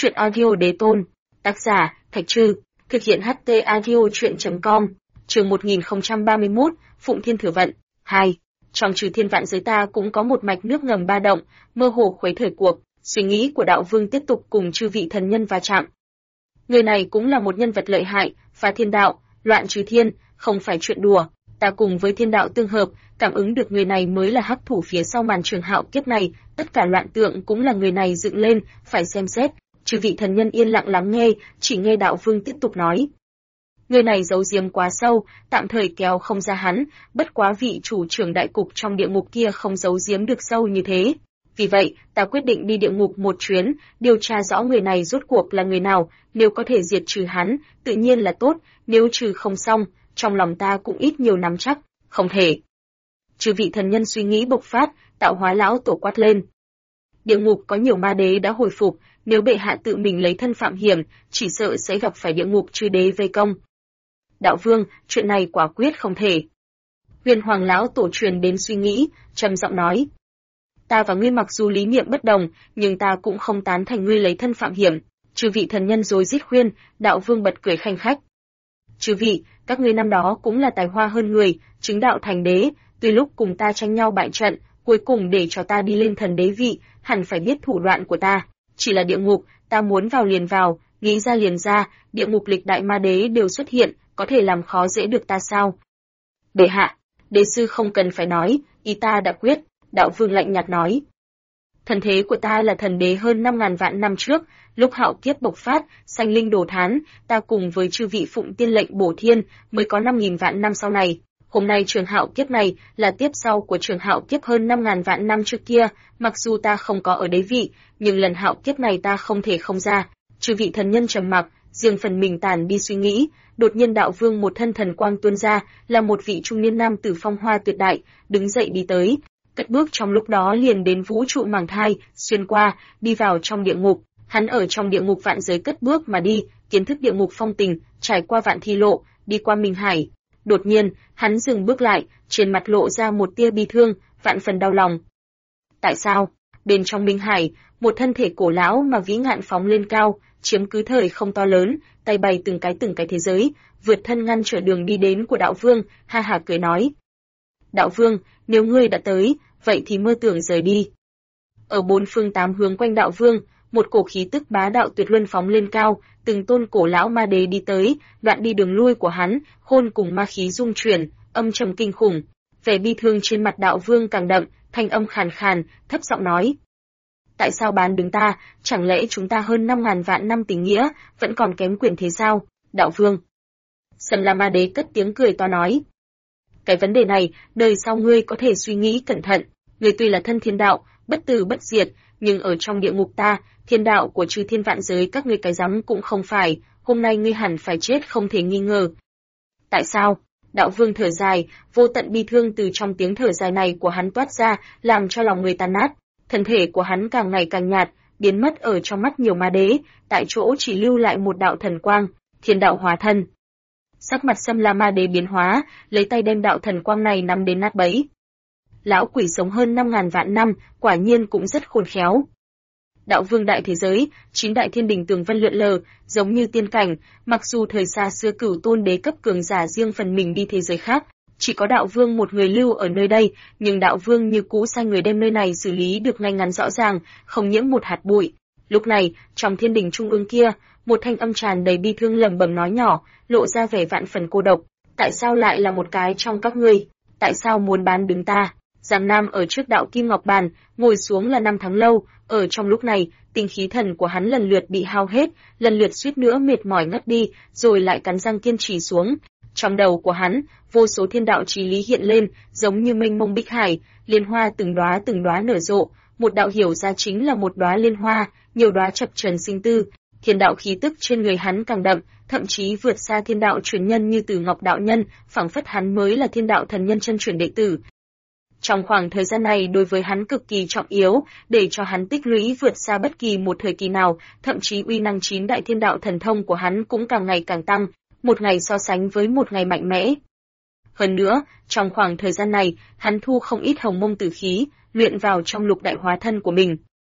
Truyện audio đế tôn. Tác giả, Thạch Trư. Thực hiện HT audio truyện.com. Chương 1031, Phụng Thiên Thừa Vận. 2. Trong trừ thiên vạn giới ta cũng có một mạch nước ngầm ba động, mơ hồ khuấy thời cuộc. Suy nghĩ của đạo vương tiếp tục cùng chư vị thần nhân va chạm. Người này cũng là một nhân vật lợi hại, phá thiên đạo, loạn trừ thiên, không phải chuyện đùa. Ta cùng với thiên đạo tương hợp, cảm ứng được người này mới là hắc thủ phía sau màn trường hạo kiếp này, tất cả loạn tượng cũng là người này dựng lên, phải xem xét. Chư vị thần nhân yên lặng lắng nghe, chỉ nghe đạo vương tiếp tục nói. Người này giấu giếm quá sâu, tạm thời kéo không ra hắn, bất quá vị chủ trưởng đại cục trong địa ngục kia không giấu giếm được sâu như thế. Vì vậy, ta quyết định đi địa ngục một chuyến, điều tra rõ người này rốt cuộc là người nào, nếu có thể diệt trừ hắn, tự nhiên là tốt, nếu trừ không xong, trong lòng ta cũng ít nhiều nắm chắc, không thể. Chư vị thần nhân suy nghĩ bộc phát, Tạo Hóa lão tổ quát lên. Địa ngục có nhiều ma đế đã hồi phục, nếu bệ hạ tự mình lấy thân phạm hiểm, chỉ sợ sẽ gặp phải địa ngục chư đế vây công. Đạo vương, chuyện này quả quyết không thể. Huyền Hoàng lão tổ truyền đến suy nghĩ, trầm giọng nói. Ta và ngươi mặc dù lý niệm bất đồng, nhưng ta cũng không tán thành ngươi lấy thân phạm hiểm. Chư vị thần nhân rồi rít khuyên, đạo vương bật cười khanh khách. Chư vị, các ngươi năm đó cũng là tài hoa hơn người, chứng đạo thành đế, tuy lúc cùng ta tranh nhau bại trận, cuối cùng để cho ta đi lên thần đế vị, hẳn phải biết thủ đoạn của ta. Chỉ là địa ngục, ta muốn vào liền vào, nghĩ ra liền ra, địa ngục lịch đại ma đế đều xuất hiện, có thể làm khó dễ được ta sao? Bệ hạ, đế sư không cần phải nói, ý ta đã quyết, đạo vương lạnh nhạt nói. Thần thế của ta là thần đế hơn 5.000 vạn năm trước, lúc hạo kiếp bộc phát, sanh linh đồ thán, ta cùng với chư vị phụng tiên lệnh bổ thiên, mới có 5.000 vạn năm sau này. Hôm nay trường hạo kiếp này là tiếp sau của trường hạo kiếp hơn 5.000 vạn năm trước kia, mặc dù ta không có ở đế vị, nhưng lần hạo kiếp này ta không thể không ra. Chư vị thần nhân trầm mặc, riêng phần mình tản đi suy nghĩ, đột nhiên đạo vương một thân thần quang tuôn ra, là một vị trung niên nam tử phong hoa tuyệt đại, đứng dậy đi tới, cất bước trong lúc đó liền đến vũ trụ màng thai, xuyên qua, đi vào trong địa ngục. Hắn ở trong địa ngục vạn giới cất bước mà đi, kiến thức địa ngục phong tình, trải qua vạn thi lộ, đi qua Minh Hải. Đột nhiên, hắn dừng bước lại, trên mặt lộ ra một tia bi thương, vạn phần đau lòng. Tại sao? Bên trong Minh Hải, một thân thể cổ lão mà vĩ ngạn phóng lên cao, chiếm cứ thời không to lớn, tay bày từng cái thế giới, vượt thân ngăn trở đường đi đến của đạo vương, ha ha cười nói. Đạo vương, nếu ngươi đã tới, vậy thì mơ tưởng rời đi. Ở bốn phương tám hướng quanh đạo vương, một cổ khí tức bá đạo tuyệt luân phóng lên cao, từng tôn cổ lão ma đế đi tới, đoạn đi đường lui của hắn, hôn cùng ma khí dung chuyển, âm trầm kinh khủng. Vẻ bi thương trên mặt đạo vương càng đậm, thanh âm khàn khàn, thấp giọng nói. Tại sao bán đứng ta, chẳng lẽ chúng ta hơn 5.000 vạn năm tình nghĩa, vẫn còn kém quyền thế sao, đạo vương? Sầm La Ma Đế cất tiếng cười to nói. Cái vấn đề này, đời sau ngươi có thể suy nghĩ cẩn thận, ngươi tuy là thân thiên đạo, bất tử bất diệt, nhưng ở trong địa ngục ta, thiên đạo của chư thiên vạn giới các ngươi cái rắm cũng không phải, hôm nay ngươi hẳn phải chết không thể nghi ngờ. Tại sao? Đạo vương thở dài, vô tận bi thương từ trong tiếng thở dài này của hắn toát ra, làm cho lòng người tan nát. Thân thể của hắn càng ngày càng nhạt, biến mất ở trong mắt nhiều ma đế, tại chỗ chỉ lưu lại một đạo thần quang, thiên đạo hóa thân. Sắc mặt Sâm La Ma Đế biến hóa, lấy tay đem đạo thần quang này nắm đến nát bấy. Lão quỷ sống hơn 5.000 vạn năm, quả nhiên cũng rất khôn khéo. Đạo vương đại thế giới, 9 đại thiên đình tường vân lượn lờ, giống như tiên cảnh, mặc dù thời xa xưa cửu tôn đế cấp cường giả riêng phần mình đi thế giới khác, chỉ có đạo vương một người lưu ở nơi đây, nhưng đạo vương như cũ sai người đem nơi này xử lý được ngay ngắn rõ ràng, không nhiễm một hạt bụi. Lúc này, trong thiên đình trung ương kia, một thanh âm tràn đầy bi thương lẩm bẩm nói nhỏ, lộ ra vẻ vạn phần cô độc. Tại sao lại là một cái trong các ngươi? Tại sao muốn bán đứng ta? Giang Nam ở trước đạo kim ngọc bàn, ngồi xuống là 5 tháng lâu, ở trong lúc này, tinh khí thần của hắn lần lượt bị hao hết, lần lượt suýt nữa mệt mỏi ngất đi, rồi lại cắn răng kiên trì xuống. Trong đầu của hắn, vô số thiên đạo chí lý hiện lên, giống như mênh mông bích hải, liên hoa từng đóa nở rộ, một đạo hiểu ra chính là một đóa liên hoa, nhiều đóa chập chờn sinh tư. Thiên đạo khí tức trên người hắn càng đậm, thậm chí vượt xa thiên đạo truyền nhân như Tử Ngọc đạo nhân, phảng phất hắn mới là thiên đạo thần nhân chân truyền đệ tử. Trong khoảng thời gian này đối với hắn cực kỳ trọng yếu, để cho hắn tích lũy vượt xa bất kỳ một thời kỳ nào, thậm chí uy năng 9 đại thiên đạo thần thông của hắn cũng càng ngày càng tăng, một ngày so sánh với một ngày mạnh mẽ. Hơn nữa, trong khoảng thời gian này, hắn thu không ít hồng mông tử khí, luyện vào trong lục đại hóa thân của mình.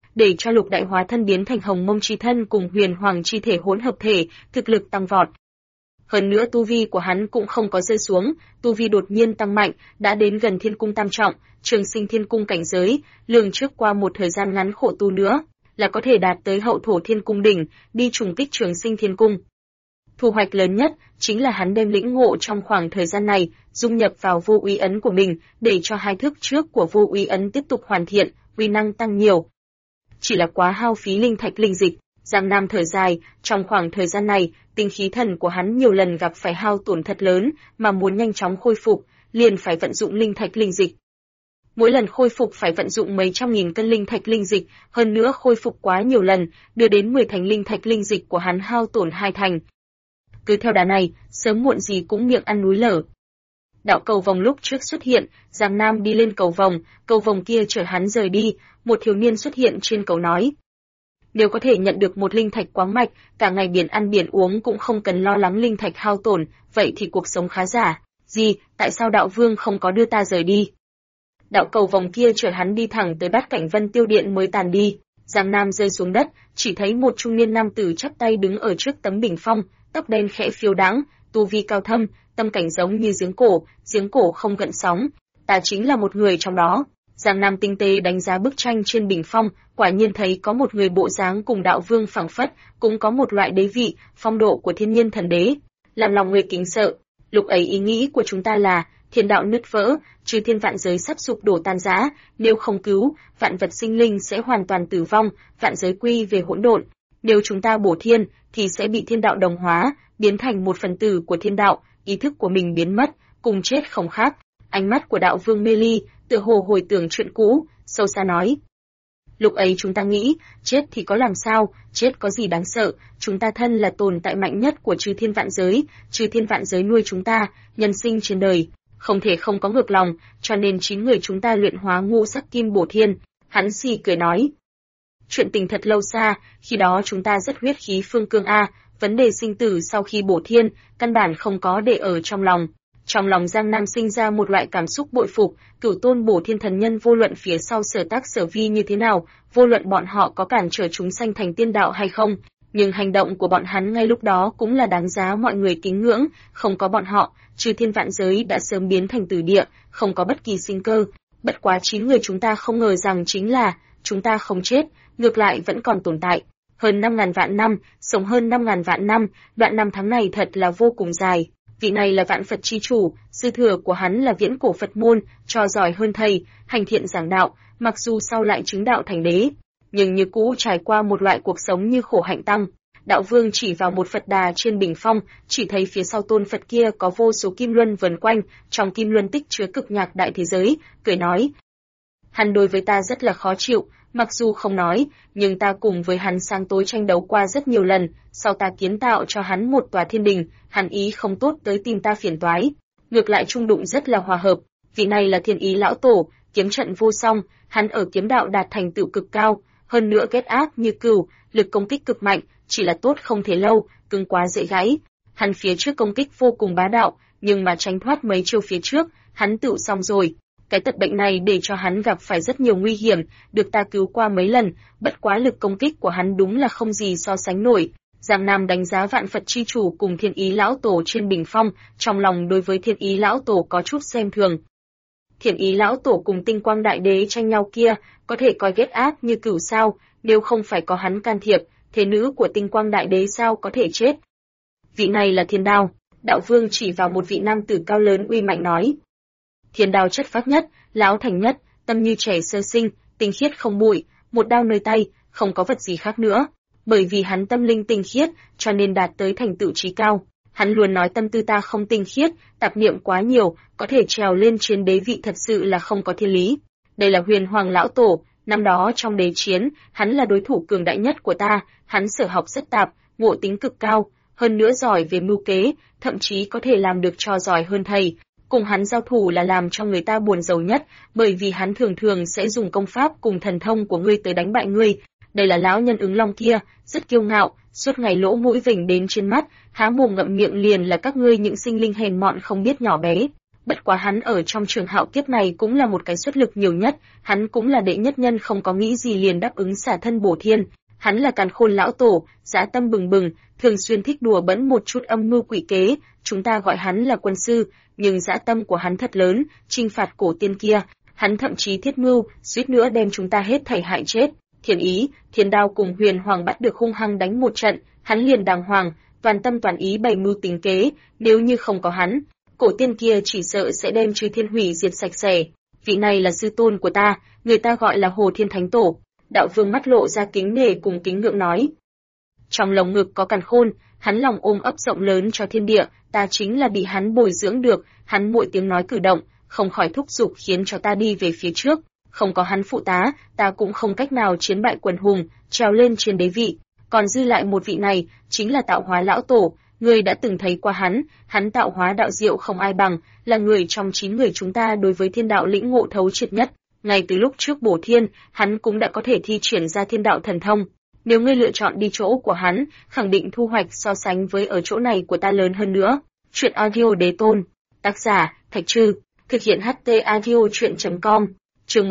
để cho Lục Đại hóa thân biến thành Hồng Mông chi thân cùng Huyền Hoàng chi thể hỗn hợp thể, thực lực tăng vọt. Hơn nữa tu vi của hắn cũng không có rơi xuống, tu vi đột nhiên tăng mạnh, đã đến gần Thiên Cung tam trọng, Trường Sinh Thiên Cung cảnh giới, lường trước qua một thời gian ngắn khổ tu nữa, là có thể đạt tới Hậu Thổ Thiên Cung đỉnh, đi trùng kích Trường Sinh Thiên Cung. Thu hoạch lớn nhất chính là hắn đem lĩnh ngộ trong khoảng thời gian này, dung nhập vào vô úy ấn của mình, để cho hai thức trước của vô úy ấn tiếp tục hoàn thiện, uy năng tăng nhiều. Chỉ là quá hao phí linh thạch linh dịch, Giang Nam thở dài, trong khoảng thời gian này, tinh khí thần của hắn nhiều lần gặp phải hao tổn thật lớn, mà muốn nhanh chóng khôi phục, liền phải vận dụng linh thạch linh dịch. Mỗi lần khôi phục phải vận dụng mấy trăm nghìn cân linh thạch linh dịch, hơn nữa khôi phục quá nhiều lần, đưa đến 10 thành linh thạch linh dịch của hắn hao tổn 2 thành. Cứ theo đà này, sớm muộn gì cũng miệng ăn núi lở. Đạo cầu vồng lúc trước xuất hiện, Giang Nam đi lên cầu vồng kia chở hắn rời đi, một thiếu niên xuất hiện trên cầu nói. Nếu có thể nhận được một linh thạch quáng mạch, cả ngày biển ăn biển uống cũng không cần lo lắng linh thạch hao tổn, vậy thì cuộc sống khá giả. Gì, tại sao đạo vương không có đưa ta rời đi? Đạo cầu vồng kia chở hắn đi thẳng tới Bát Cảnh Vân Tiêu Điện mới tàn đi. Giang Nam rơi xuống đất, chỉ thấy một trung niên nam tử chắp tay đứng ở trước tấm bình phong, tóc đen khẽ phiêu đãng, tu vi cao thâm, tâm cảnh giống như giếng cổ không gợn sóng. Ta chính là một người trong đó. Giang Nam tinh tế đánh giá bức tranh trên bình phong, quả nhiên thấy có một người bộ dáng cùng đạo vương phảng phất, cũng có một loại đế vị, phong độ của thiên nhiên thần đế, làm lòng người kính sợ. Lúc ấy ý nghĩ của chúng ta là, thiên đạo nứt vỡ, chư thiên vạn giới sắp sụp đổ tan rã, nếu không cứu, vạn vật sinh linh sẽ hoàn toàn tử vong, vạn giới quy về hỗn độn. Nếu chúng ta bổ thiên, thì sẽ bị thiên đạo đồng hóa, biến thành một phần tử của thiên đạo, ý thức của mình biến mất, cùng chết không khác. Ánh mắt của đạo vương mê ly, tựa hồ hồi tưởng chuyện cũ, sâu xa nói. Lúc ấy chúng ta nghĩ, chết thì có làm sao, chết có gì đáng sợ, chúng ta thân là tồn tại mạnh nhất của chư thiên vạn giới nuôi chúng ta, nhân sinh trên đời, không thể không có ngược lòng, cho nên 9 người chúng ta luyện hóa ngũ sắc kim bổ thiên. Hắn xì cười nói. Chuyện tình thật lâu xa, khi đó chúng ta rất huyết khí phương cương a, vấn đề sinh tử sau khi bổ thiên, căn bản không có để ở trong lòng. Trong lòng Giang Nam sinh ra một loại cảm xúc bội phục, Cửu Tôn Bổ Thiên thần nhân vô luận phía sau sở tác sở vi như thế nào, vô luận bọn họ có cản trở chúng sanh thành tiên đạo hay không, nhưng hành động của bọn hắn ngay lúc đó cũng là đáng giá mọi người kính ngưỡng, không có bọn họ, chư thiên vạn giới đã sớm biến thành tử địa, không có bất kỳ sinh cơ. Bất quá 9 người chúng ta không ngờ rằng chính là, chúng ta không chết, ngược lại vẫn còn tồn tại. Hơn 5.000 vạn năm, sống hơn 5.000 vạn năm, đoạn năm tháng này thật là vô cùng dài. Vị này là vạn Phật chi chủ, sư thừa của hắn là viễn cổ Phật môn, trò giỏi hơn thầy, hành thiện giảng đạo, mặc dù sau lại chứng đạo thành đế, nhưng như cũ trải qua một loại cuộc sống như khổ hạnh tăng. Đạo vương chỉ vào một Phật đà trên bình phong, chỉ thấy phía sau tôn Phật kia có vô số kim luân vần quanh, trong kim luân tích chứa cực nhạc đại thế giới, cười nói. Hắn đối với ta rất là khó chịu, mặc dù không nói, nhưng ta cùng với hắn sáng tối tranh đấu qua rất nhiều lần, sau ta kiến tạo cho hắn một tòa thiên đình, hắn ý không tốt tới tìm ta phiền toái. Ngược lại trung đụng rất là hòa hợp, vị này là Thiên Ý lão tổ, kiếm trận vô song, hắn ở kiếm đạo đạt thành tựu cực cao, hơn nữa kết ác như cừu, lực công kích cực mạnh, chỉ là tốt không thể lâu, cứng quá dễ gãy. Hắn phía trước công kích vô cùng bá đạo, nhưng mà tránh thoát mấy chiêu phía trước, hắn tựu xong rồi. Cái tật bệnh này để cho hắn gặp phải rất nhiều nguy hiểm, được ta cứu qua mấy lần, bất quá lực công kích của hắn đúng là không gì so sánh nổi. Giang Nam đánh giá vạn Phật chi chủ cùng Thiên Ý lão tổ trên bình phong, trong lòng đối với Thiên Ý lão tổ có chút xem thường. Thiên Ý lão tổ cùng Tinh Quang đại đế tranh nhau kia, có thể coi ghét ác như cừu sao, nếu không phải có hắn can thiệp, thế nữ của Tinh Quang đại đế sao có thể chết. Vị này là Thiên Đao, đạo vương chỉ vào một vị nam tử cao lớn uy mạnh nói. Thiên Đao chất phác nhất, lão thành nhất, tâm như trẻ sơ sinh, tinh khiết không bụi, một đao nơi tay, không có vật gì khác nữa. Bởi vì hắn tâm linh tinh khiết, cho nên đạt tới thành tựu trí cao. Hắn luôn nói tâm tư ta không tinh khiết, tạp niệm quá nhiều, có thể trèo lên trên đế vị thật sự là không có thiên lý. Đây là Huyền Hoàng lão tổ, năm đó trong đế chiến, hắn là đối thủ cường đại nhất của ta, hắn sở học rất tạp, ngộ tính cực cao, hơn nữa giỏi về mưu kế, thậm chí có thể làm được cho giỏi hơn thầy. Cùng hắn giao thủ là làm cho người ta buồn rầu nhất, bởi vì hắn thường thường sẽ dùng công pháp cùng thần thông của ngươi tới đánh bại ngươi. Đây là lão nhân ứng long kia, rất kiêu ngạo, suốt ngày lỗ mũi vểnh đến trên mắt, há mồm ngậm miệng liền là các ngươi những sinh linh hèn mọn không biết nhỏ bé. Bất quá hắn ở trong trường hạo kiếp này cũng là một cái xuất lực nhiều nhất, hắn cũng là đệ nhất nhân không có nghĩ gì liền đáp ứng xả thân bổ thiên. Hắn là Càn Khôn lão tổ, dã tâm bừng bừng, thường xuyên thích đùa bỡn một chút âm mưu quỷ kế, chúng ta gọi hắn là quân sư, nhưng dã tâm của hắn thật lớn, chinh phạt cổ tiên kia, hắn thậm chí thiết mưu, suýt nữa đem chúng ta hết thảy hại chết. Thiên Ý, Thiên Đao cùng Huyền Hoàng bắt được hung hăng đánh một trận, hắn liền đàng hoàng, toàn tâm toàn ý bày mưu tính kế, nếu như không có hắn, cổ tiên kia chỉ sợ sẽ đem Chư Thiên hủy diệt sạch sẽ. Vị này là sư tôn của ta, người ta gọi là Hồ Thiên Thánh Tổ. Đạo Vương mắt lộ ra kính nể cùng kính ngưỡng nói. Trong lồng ngực có Càn Khôn, hắn lòng ôm ấp rộng lớn cho thiên địa, ta chính là bị hắn bồi dưỡng được, hắn mỗi tiếng nói cử động, không khỏi thúc giục khiến cho ta đi về phía trước, không có hắn phụ tá, ta cũng không cách nào chiến bại quần hùng, trèo lên trên đế vị. Còn dư lại một vị này, chính là Tạo Hóa lão tổ, ngươi đã từng thấy qua hắn tạo hóa đạo diệu không ai bằng, là người trong 9 người chúng ta đối với thiên đạo lĩnh ngộ thấu triệt nhất. Ngay từ lúc trước bổ thiên, hắn cũng đã có thể thi triển ra thiên đạo thần thông. Nếu ngươi lựa chọn đi chỗ của hắn, khẳng định thu hoạch so sánh với ở chỗ này của ta lớn hơn nữa. Chuyện audio đế tôn. Tác giả, Thạch Trư. Thực hiện HT audio chuyện.com. Chương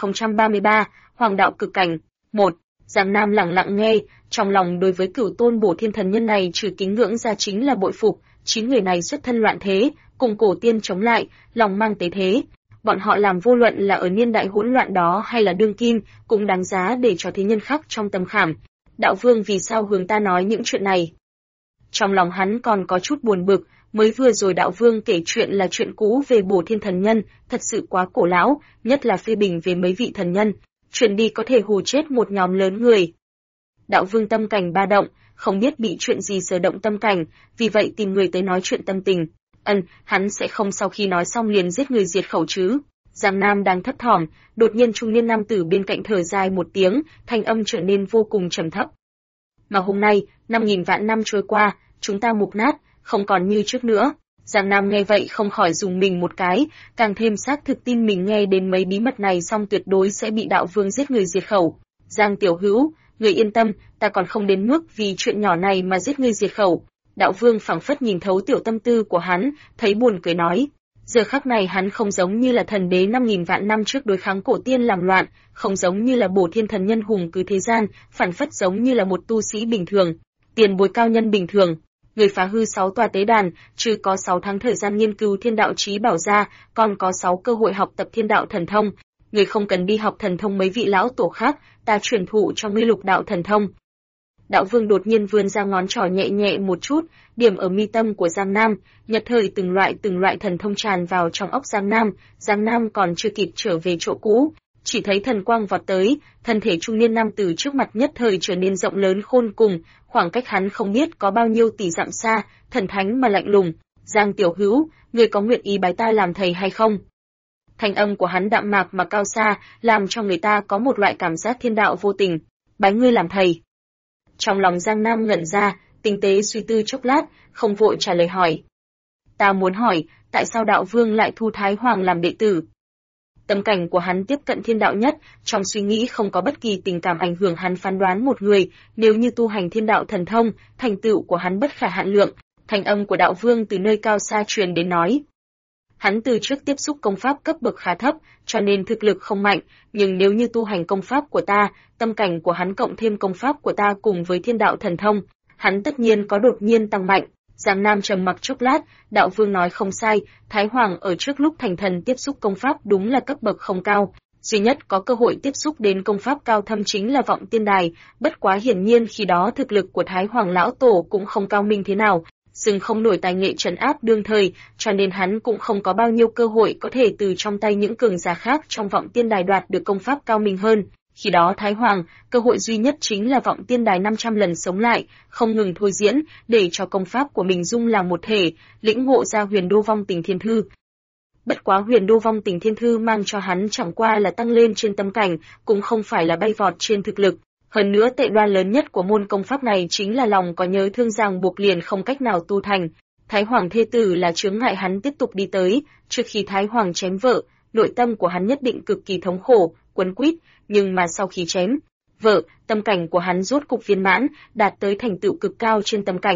1033, Hoàng đạo cực cảnh. 1. Giang Nam lặng lặng nghe, trong lòng đối với Cửu Tôn Bổ Thiên thần nhân này trừ kính ngưỡng ra chính là bội phục, 9 người này xuất thân loạn thế, cùng cổ tiên chống lại, lòng mang tế thế. Bọn họ làm vô luận là ở niên đại hỗn loạn đó hay là đương kim, cũng đáng giá để cho thế nhân khắc trong tâm khảm. Đạo Vương vì sao hướng ta nói những chuyện này? Trong lòng hắn còn có chút buồn bực, mới vừa rồi Đạo Vương kể chuyện là chuyện cũ về Bổ Thiên thần nhân, thật sự quá cổ lão, nhất là phê bình về mấy vị thần nhân, truyền đi có thể hù chết một nhóm lớn người. Đạo Vương tâm cảnh ba động, không biết bị chuyện gì sở động tâm cảnh, vì vậy tìm người tới nói chuyện tâm tình. Hắn sẽ không sau khi nói xong liền giết người diệt khẩu chứ? Giang Nam đang thấp thỏm, đột nhiên trung niên nam tử bên cạnh thở dài một tiếng, thanh âm trở nên vô cùng trầm thấp. Mà hôm nay, 5.000 vạn năm trôi qua, chúng ta mục nát, không còn như trước nữa. Giang Nam nghe vậy không khỏi dùng mình một cái, càng thêm xác thực tin mình nghe đến mấy bí mật này xong tuyệt đối sẽ bị Đạo Vương giết người diệt khẩu. Giang tiểu hữu, người yên tâm, ta còn không đến mức vì chuyện nhỏ này mà giết người diệt khẩu. Đạo Vương phảng phất nhìn thấu tiểu tâm tư của hắn, thấy buồn cười nói. Giờ khắc này hắn không giống như là thần đế 5.000 vạn năm trước đối kháng cổ tiên làm loạn, không giống như là Bổ Thiên thần nhân hùng cứ thế gian, phản phất giống như là một tu sĩ bình thường, tiền bối cao nhân bình thường. Người phá hư 6 tòa tế đàn, trừ có 6 tháng thời gian nghiên cứu thiên đạo chí bảo ra, còn có 6 cơ hội học tập thiên đạo thần thông. Người không cần đi học thần thông mấy vị lão tổ khác, ta truyền thụ cho ngươi lục đạo thần thông. Đạo Vương đột nhiên vươn ra ngón trỏ nhẹ nhẹ một chút, điểm ở mi tâm của Giang Nam, nhất thời từng loại thần thông tràn vào trong óc Giang Nam. Giang Nam còn chưa kịp trở về chỗ cũ, chỉ thấy thần quang vọt tới, thân thể trung niên nam tử trước mặt nhất thời trở nên rộng lớn khôn cùng, khoảng cách hắn không biết có bao nhiêu tỷ dặm xa, thần thánh mà lạnh lùng. Giang tiểu hữu, người có nguyện ý bái ta làm thầy hay không? Thanh âm của hắn đạm mạc mà cao xa, làm cho người ta có một loại cảm giác thiên đạo vô tình. Bái ngươi làm thầy. Trong lòng Giang Nam ngẩn ra, tinh tế suy tư chốc lát, không vội trả lời hỏi. Ta muốn hỏi, tại sao Đạo Vương lại thu Thái Hoàng làm đệ tử? Tâm cảnh của hắn tiếp cận thiên đạo nhất, trong suy nghĩ không có bất kỳ tình cảm ảnh hưởng hắn phán đoán một người, nếu như tu hành thiên đạo thần thông, thành tựu của hắn bất khả hạn lượng. Thanh âm của Đạo Vương từ nơi cao xa truyền đến nói. Hắn từ trước tiếp xúc công pháp cấp bậc khá thấp, cho nên thực lực không mạnh, nhưng nếu như tu hành công pháp của ta, tâm cảnh của hắn cộng thêm công pháp của ta cùng với thiên đạo thần thông, hắn tất nhiên có đột nhiên tăng mạnh. Giang Nam trầm mặc chốc lát, Đạo Vương nói không sai, Thái Hoàng ở trước lúc thành thần tiếp xúc công pháp đúng là cấp bậc không cao, duy nhất có cơ hội tiếp xúc đến công pháp cao thâm chính là Vọng Tiên Đài, bất quá hiển nhiên khi đó thực lực của Thái Hoàng lão tổ cũng không cao minh thế nào, xưng không nổi tài nghệ trấn áp đương thời, cho nên hắn cũng không có bao nhiêu cơ hội có thể từ trong tay những cường giả khác trong Vọng Tiên Đài đoạt được công pháp cao minh hơn. Khi đó Thái Hoàng, cơ hội duy nhất chính là Vọng Tiên Đài 500 lần sống lại, không ngừng thôi diễn, để cho công pháp của mình dung làm một thể, lĩnh ngộ ra Huyền Đô Vong Tình Thiên Thư. Bất quá Huyền Đô Vong Tình Thiên Thư mang cho hắn chẳng qua là tăng lên trên tâm cảnh, cũng không phải là bay vọt trên thực lực. Hơn nữa tệ đoan lớn nhất của môn công pháp này chính là lòng có nhớ thương ràng buộc liền không cách nào tu thành. Thái Hoàng thê tử là chướng ngại hắn tiếp tục đi tới, trước khi Thái Hoàng chém vợ, nội tâm của hắn nhất định cực kỳ thống khổ, quấn quýt, nhưng mà sau khi chém vợ, tâm cảnh của hắn rốt cục viên mãn, đạt tới thành tựu cực cao trên tâm cảnh.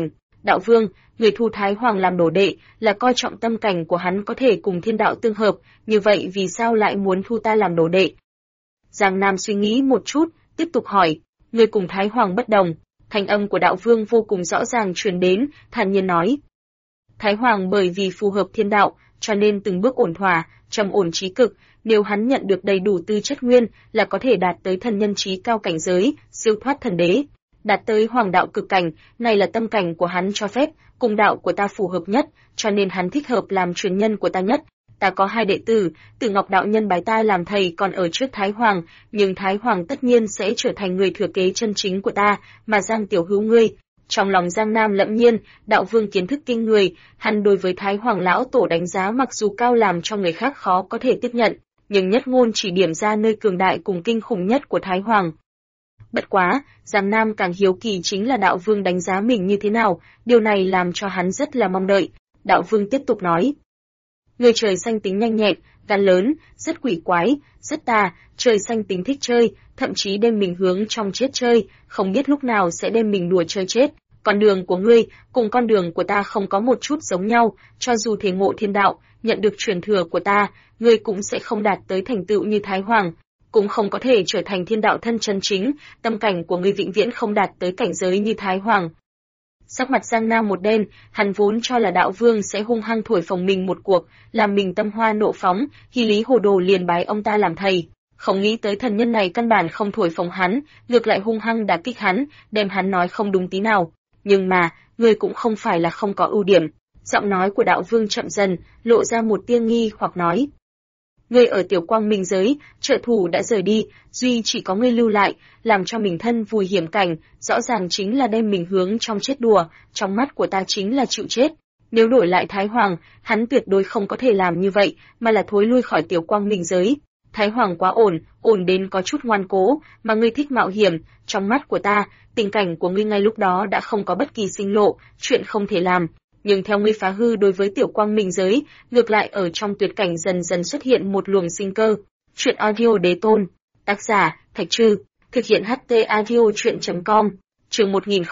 Đạo Vương, người thu Thái Hoàng làm đồ đệ, là coi trọng tâm cảnh của hắn có thể cùng thiên đạo tương hợp, như vậy vì sao lại muốn thu ta làm đồ đệ? Giang Nam suy nghĩ một chút, tiếp tục hỏi, người cùng Thái Hoàng bất đồng. Thanh âm của Đạo Vương vô cùng rõ ràng truyền đến, thản nhiên nói. Thái Hoàng bởi vì phù hợp thiên đạo, cho nên từng bước ổn thỏa, trầm ổn trí cực, nếu hắn nhận được đầy đủ tư chất nguyên, là có thể đạt tới thần nhân trí cao cảnh giới, siêu thoát thần đế. Đạt tới hoàng đạo cực cảnh, này là tâm cảnh của hắn cho phép, cùng đạo của ta phù hợp nhất, cho nên hắn thích hợp làm truyền nhân của ta nhất. Ta có 2 đệ tử, Tử Ngọc đạo nhân bái ta làm thầy còn ở trước Thái Hoàng, nhưng Thái Hoàng tất nhiên sẽ trở thành người thừa kế chân chính của ta, mà Giang Tiểu Hữu ngươi. Trong lòng Giang Nam lẫm nhiên, Đạo Vương kiến thức kinh người, hắn đối với Thái Hoàng lão tổ đánh giá mặc dù cao làm cho người khác khó có thể tiếp nhận, nhưng nhất ngôn chỉ điểm ra nơi cường đại cùng kinh khủng nhất của Thái Hoàng. Bất quá, Giang Nam càng hiếu kỳ chính là Đạo Vương đánh giá mình như thế nào, điều này làm cho hắn rất là mong đợi. Đạo Vương tiếp tục nói. Người trời xanh tính nhanh nhẹn, gan lớn, rất quỷ quái, rất tà, trời xanh tính thích chơi, thậm chí đem mình hướng trong chết chơi, không biết lúc nào sẽ đem mình đùa chơi chết. Con đường của ngươi cùng con đường của ta không có một chút giống nhau, cho dù thể ngộ thiên đạo, nhận được truyền thừa của ta, ngươi cũng sẽ không đạt tới thành tựu như Thái Hoàng, cũng không có thể trở thành thiên đạo thân chân chính, tâm cảnh của ngươi vĩnh viễn không đạt tới cảnh giới như Thái Hoàng. Sắc mặt Giang Nam một đen, hắn vốn cho là Đạo Vương sẽ hung hăng thổi phồng mình một cuộc, làm mình tâm hoa nộ phóng, hy lý hồ đồ liền bái ông ta làm thầy. Không nghĩ tới thần nhân này căn bản không thổi phồng hắn, ngược lại hung hăng đả kích hắn, đem hắn nói không đúng tí nào. Nhưng mà, người cũng không phải là không có ưu điểm. Giọng nói của Đạo Vương chậm dần, lộ ra một tia nghi hoặc nói. Ngươi ở Tiểu Quang Minh giới, trợ thủ đã rời đi, duy chỉ có ngươi lưu lại, làm cho mình thân vùi hiểm cảnh, rõ ràng chính là đem mình hướng trong chết đùa, trong mắt của ta chính là chịu chết. Nếu đổi lại Thái Hoàng, hắn tuyệt đối không có thể làm như vậy, mà là thối lui khỏi Tiểu Quang Minh giới. Thái Hoàng quá ổn đến có chút ngoan cố, mà ngươi thích mạo hiểm, trong mắt của ta, tình cảnh của ngươi ngay lúc đó đã không có bất kỳ sinh lộ, chuyện không thể làm. Nhưng theo ngươi phá hư đối với Tiểu Quang Minh giới, ngược lại ở trong tuyệt cảnh dần dần xuất hiện một luồng sinh cơ. Truyện audio đế tôn, tác giả, Thạch Trư, thực hiện HT audio truyện.com, chương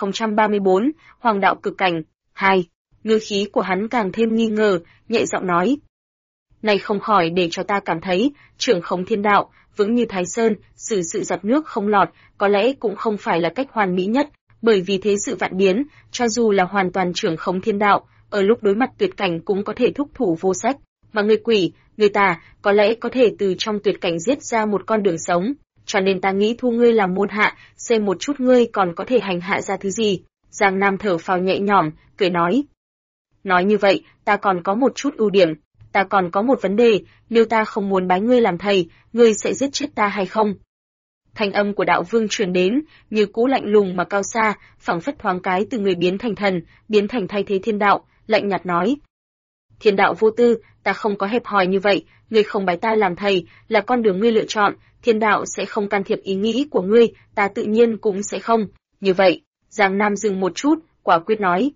1034, Hoàng đạo cực cảnh, 2. Ngữ khí của hắn càng thêm nghi ngờ, nhẹ giọng nói. Này không khỏi để cho ta cảm thấy, trưởng khống thiên đạo, vững như Thái Sơn, xử sự giọt nước không lọt, có lẽ cũng không phải là cách hoàn mỹ nhất. Bởi vì thế sự vạn biến, cho dù là hoàn toàn trưởng khống thiên đạo, ở lúc đối mặt tuyệt cảnh cũng có thể thúc thủ vô sách, mà người quỷ, người tà, có lẽ có thể từ trong tuyệt cảnh giết ra một con đường sống, cho nên ta nghĩ thu ngươi làm môn hạ, xem một chút ngươi còn có thể hành hạ ra thứ gì. Giang Nam thở phào nhẹ nhõm, cười nói. Nói như vậy, ta còn có một chút ưu điểm, ta còn có một vấn đề, nếu ta không muốn bái ngươi làm thầy, ngươi sẽ giết chết ta hay không? Thanh âm của Đạo Vương truyền đến, như cũ lạnh lùng mà cao xa, phảng phất thoáng cái từ người biến thành thần, biến thành thay thế thiên đạo, lạnh nhạt nói. Thiên đạo vô tư, ta không có hẹp hòi như vậy, ngươi không bái ta làm thầy, là con đường ngươi lựa chọn, thiên đạo sẽ không can thiệp ý nghĩ của ngươi, ta tự nhiên cũng sẽ không. Như vậy, Giang Nam dừng một chút, quả quyết nói.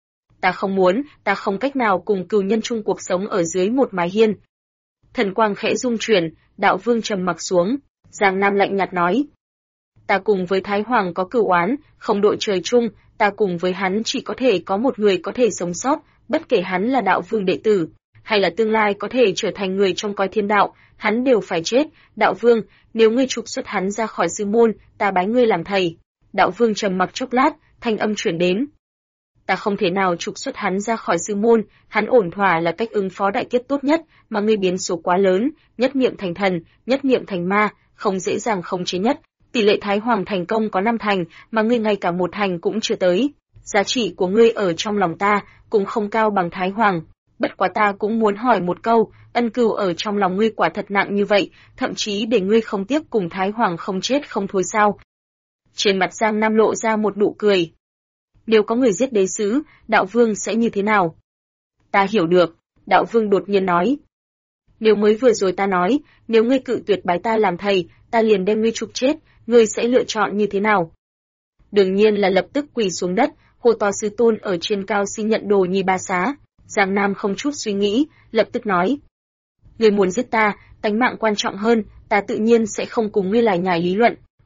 Ta không muốn, ta không cách nào cùng cừu nhân chung cuộc sống ở dưới một mái hiên. Thần quang khẽ rung chuyển, Đạo Vương trầm mặc xuống. Giang Nam lạnh nhạt nói. Ta cùng với Thái Hoàng có cửu oán, không đội trời chung, ta cùng với hắn chỉ có thể có một người có thể sống sót, bất kể hắn là Đạo Vương đệ tử, hay là tương lai có thể trở thành người trông coi thiên đạo, hắn đều phải chết. Đạo Vương, nếu ngươi trục xuất hắn ra khỏi sư môn, ta bái ngươi làm thầy. Đạo Vương trầm mặc chốc lát, thanh âm chuyển đến. Ta không thể nào trục xuất hắn ra khỏi sư môn, hắn ổn thỏa là cách ứng phó đại kiếp tốt nhất, mà ngươi biến số quá lớn, nhất niệm thành thần, nhất niệm thành ma, không dễ dàng khống chế nhất. Tỷ lệ Thái Hoàng thành công có 5 thành, mà ngươi ngay cả 1 thành cũng chưa tới. Giá trị của ngươi ở trong lòng ta cũng không cao bằng Thái Hoàng. Bất quá ta cũng muốn hỏi một câu, ân cừu ở trong lòng ngươi quả thật nặng như vậy, thậm chí để ngươi không tiếc cùng Thái Hoàng không chết không thôi sao? Trên mặt Giang Nam lộ ra một nụ cười. Nếu có người giết đế sứ, Đạo Vương sẽ như thế nào? Ta hiểu được, Đạo Vương đột nhiên nói. Nếu mới vừa rồi ta nói, nếu ngươi cự tuyệt bái ta làm thầy, ta liền đem ngươi trục chết, ngươi sẽ lựa chọn như thế nào? Đương nhiên là lập tức quỳ xuống đất, hô to sư tôn ở trên cao xin nhận đồ nhi ba xá. Giang Nam không chút suy nghĩ, lập tức nói. Ngươi muốn giết ta, tánh mạng quan trọng hơn, ta tự nhiên sẽ không cùng ngươi lải nhải lý luận.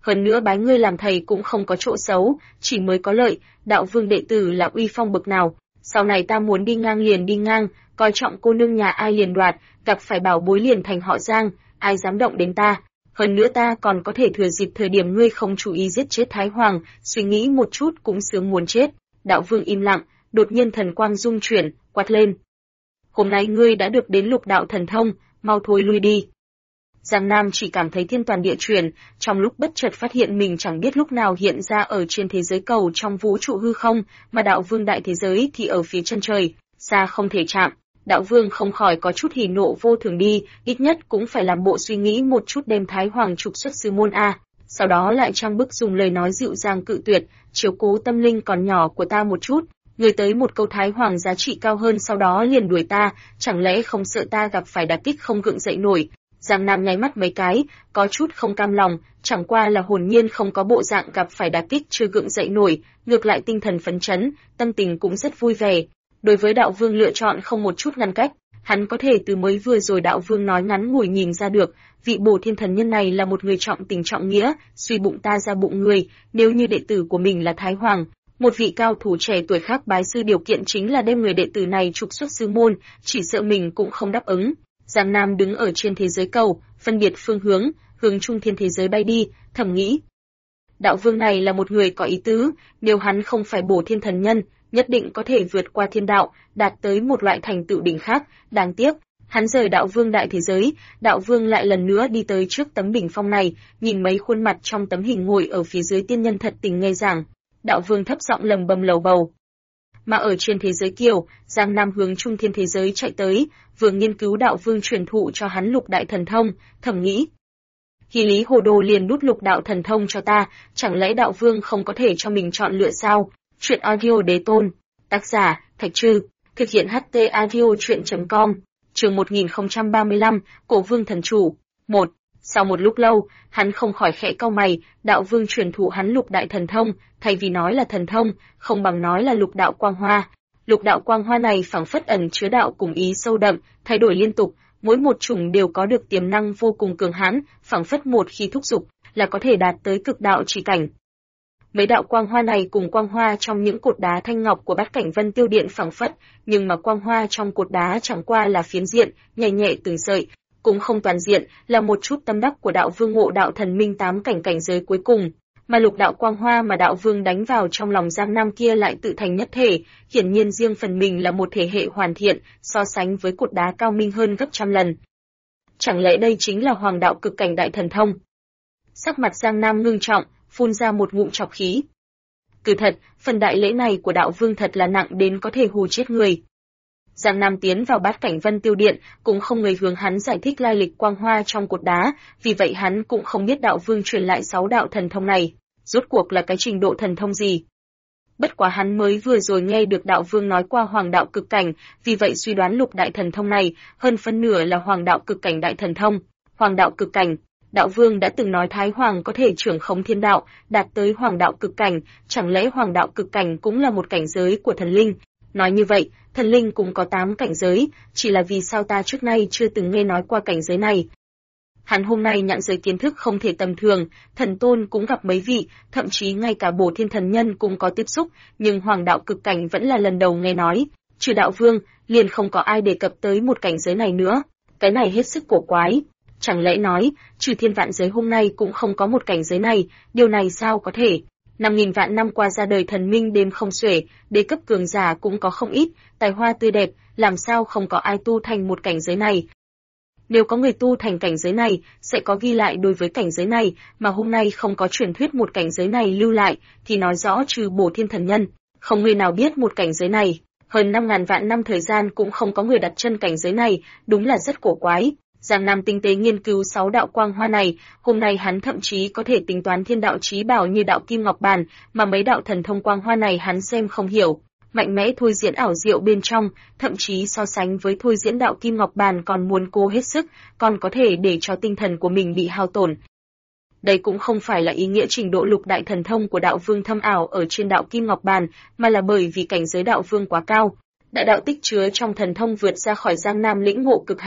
Hơn nữa bái ngươi làm thầy cũng không có chỗ xấu, chỉ mới có lợi, đạo vương đệ tử là uy phong bậc nào. Sau này ta muốn đi ngang liền đi ngang, coi trọng cô nương nhà ai liền đoạt, gặp phải bảo bối liền thành họ Giang, ai dám động đến ta. Hơn nữa ta còn có thể thừa dịp thời điểm ngươi không chú ý giết chết Thái Hoàng, suy nghĩ một chút cũng sướng muốn chết. Đạo vương im lặng, đột nhiên thần quang rung chuyển, quát lên. Hôm nay ngươi đã được đến lục đạo thần thông, mau thôi lui đi. Giang Nam chỉ cảm thấy thiên toàn địa chuyển, trong lúc bất chợt phát hiện mình chẳng biết lúc nào hiện ra ở trên thế giới cầu trong vũ trụ hư không, mà đạo vương đại thế giới thì ở phía chân trời, xa không thể chạm. Đạo vương không khỏi có chút hỉ nộ vô thường đi, ít nhất cũng phải làm bộ suy nghĩ một chút đem Thái Hoàng trục xuất sư môn a. Sau đó lại trang bức dùng lời nói dịu dàng cự tuyệt, chiếu cố tâm linh còn nhỏ của ta một chút. Người tới một câu Thái Hoàng giá trị cao hơn sau đó liền đuổi ta, chẳng lẽ không sợ ta gặp phải đả kích không gượng dậy nổi. Giang Nam nháy mắt mấy cái, có chút không cam lòng, chẳng qua là hồn nhiên không có bộ dạng gặp phải đả kích chưa gượng dậy nổi, ngược lại tinh thần phấn chấn, tâm tình cũng rất vui vẻ. Đối với đạo vương lựa chọn không một chút ngăn cách, hắn có thể từ mới vừa rồi đạo vương nói ngắn ngủi nhìn ra được, vị Bồ Thiên Thần Nhân này là một người trọng tình trọng nghĩa, suy bụng ta ra bụng người, nếu như đệ tử của mình là Thái Hoàng, một vị cao thủ trẻ tuổi khác bái sư điều kiện chính là đem người đệ tử này trục xuất sư môn, chỉ sợ mình cũng không đáp ứng. Giang Nam đứng ở trên thế giới cầu, phân biệt phương hướng, hướng trung thiên thế giới bay đi, thầm nghĩ. Đạo vương này là một người có ý tứ, nếu hắn không phải Bồ Thiên Thần Nhân, nhất định có thể vượt qua thiên đạo, đạt tới một loại thành tựu đỉnh khác, đáng tiếc. Hắn rời đạo vương đại thế giới, đạo vương lại lần nữa đi tới trước tấm bình phong này, nhìn mấy khuôn mặt trong tấm hình ngồi ở phía dưới tiên nhân thật tình nghe giảng. Đạo vương thấp giọng lầm bầm lầu bầu. Mà ở trên thế giới kiều, Giang Nam hướng trung thiên thế giới chạy tới, vừa nghiên cứu đạo vương truyền thụ cho hắn lục đại thần thông, thầm nghĩ. Hy lý hồ đồ liền đút lục đạo thần thông cho ta, chẳng lẽ đạo vương không có thể cho mình chọn lựa sao? Chuyện audio đế tôn, tác giả, Thạch Trư, thực hiện HT audio chuyện.com, chương 1035, Cổ Vương Thần Chủ, 1. Sau một lúc lâu, hắn không khỏi khẽ cau mày, đạo vương truyền thụ hắn lục đại thần thông, thay vì nói là thần thông, không bằng nói là lục đạo quang hoa. Lục đạo quang hoa này phảng phất ẩn chứa đạo cùng ý sâu đậm, thay đổi liên tục, mỗi một chủng đều có được tiềm năng vô cùng cường hãn, phảng phất một khi thúc dục là có thể đạt tới cực đạo chỉ cảnh. Mấy đạo quang hoa này cùng quang hoa trong những cột đá thanh ngọc của Bát Cảnh Vân Tiêu Điện phảng phất, nhưng mà quang hoa trong cột đá chẳng qua là phiến diện, nhẹ nhẹ từng sợi, cũng không toàn diện, là một chút tâm đắc của đạo vương ngộ đạo thần minh 8 cảnh cảnh giới cuối cùng. Mà lục đạo quang hoa mà đạo vương đánh vào trong lòng Giang Nam kia lại tự thành nhất thể, hiển nhiên riêng phần mình là một thể hệ hoàn thiện, so sánh với cột đá cao minh hơn gấp trăm lần. Chẳng lẽ đây chính là hoàng đạo cực cảnh đại thần thông? Sắc mặt Giang Nam ngưng trọng, phun ra một ngụm trọc khí. Cứ thật, phần đại lễ này của đạo vương thật là nặng đến có thể hù chết người. Giang Nam tiến vào Bát Cảnh Vân Tiêu Điện, cũng không người hướng hắn giải thích lai lịch quang hoa trong cột đá, vì vậy hắn cũng không biết đạo vương truyền lại 6 đạo thần thông này, rốt cuộc là cái trình độ thần thông gì. Bất quá hắn mới vừa rồi nghe được đạo vương nói qua hoàng đạo cực cảnh, vì vậy suy đoán lục đại thần thông này, hơn phân nửa là hoàng đạo cực cảnh đại thần thông. Hoàng đạo cực cảnh, đạo vương đã từng nói Thái Hoàng có thể trưởng khống thiên đạo, đạt tới hoàng đạo cực cảnh, chẳng lẽ hoàng đạo cực cảnh cũng là một cảnh giới của thần linh? Nói như vậy, thần linh cũng có 8 cảnh giới, chỉ là vì sao ta trước nay chưa từng nghe nói qua cảnh giới này. Hắn hôm nay nhận giới kiến thức không thể tầm thường, thần tôn cũng gặp mấy vị, thậm chí ngay cả Bồ Thiên Thần Nhân cũng có tiếp xúc, nhưng hoàng đạo cực cảnh vẫn là lần đầu nghe nói. Trừ đạo vương, liền không có ai đề cập tới một cảnh giới này nữa. Cái này hết sức cổ quái. Chẳng lẽ nói, trừ thiên vạn giới hôm nay cũng không có một cảnh giới này, điều này sao có thể? 5.000 vạn năm qua ra đời thần minh đêm không xuể, đế cấp cường giả cũng có không ít, tài hoa tươi đẹp, làm sao không có ai tu thành một cảnh giới này? Nếu có người tu thành cảnh giới này, sẽ có ghi lại đối với cảnh giới này, mà hôm nay không có truyền thuyết một cảnh giới này lưu lại, thì nói rõ trừ Bồ Thiên Thần Nhân, không người nào biết một cảnh giới này. Hơn 5.000 vạn năm thời gian cũng không có người đặt chân cảnh giới này, đúng là rất cổ quái. Giang Nam tinh tế nghiên cứu 6 đạo quang hoa này, hôm nay hắn thậm chí có thể tính toán thiên đạo chí bảo như đạo Kim Ngọc Bàn, mà mấy đạo thần thông quang hoa này hắn xem không hiểu. Mạnh mẽ thôi diễn ảo diệu bên trong, thậm chí so sánh với thôi diễn đạo Kim Ngọc Bàn còn muốn cố hết sức, còn có thể để cho tinh thần của mình bị hao tổn. Đây cũng không phải là ý nghĩa trình độ lục đại thần thông của đạo vương thâm ảo ở trên đạo Kim Ngọc Bàn, mà là bởi vì cảnh giới đạo vương quá cao. Đại đạo tích chứa trong thần thông vượt ra khỏi Giang Nam lĩnh ngộ cực hạn.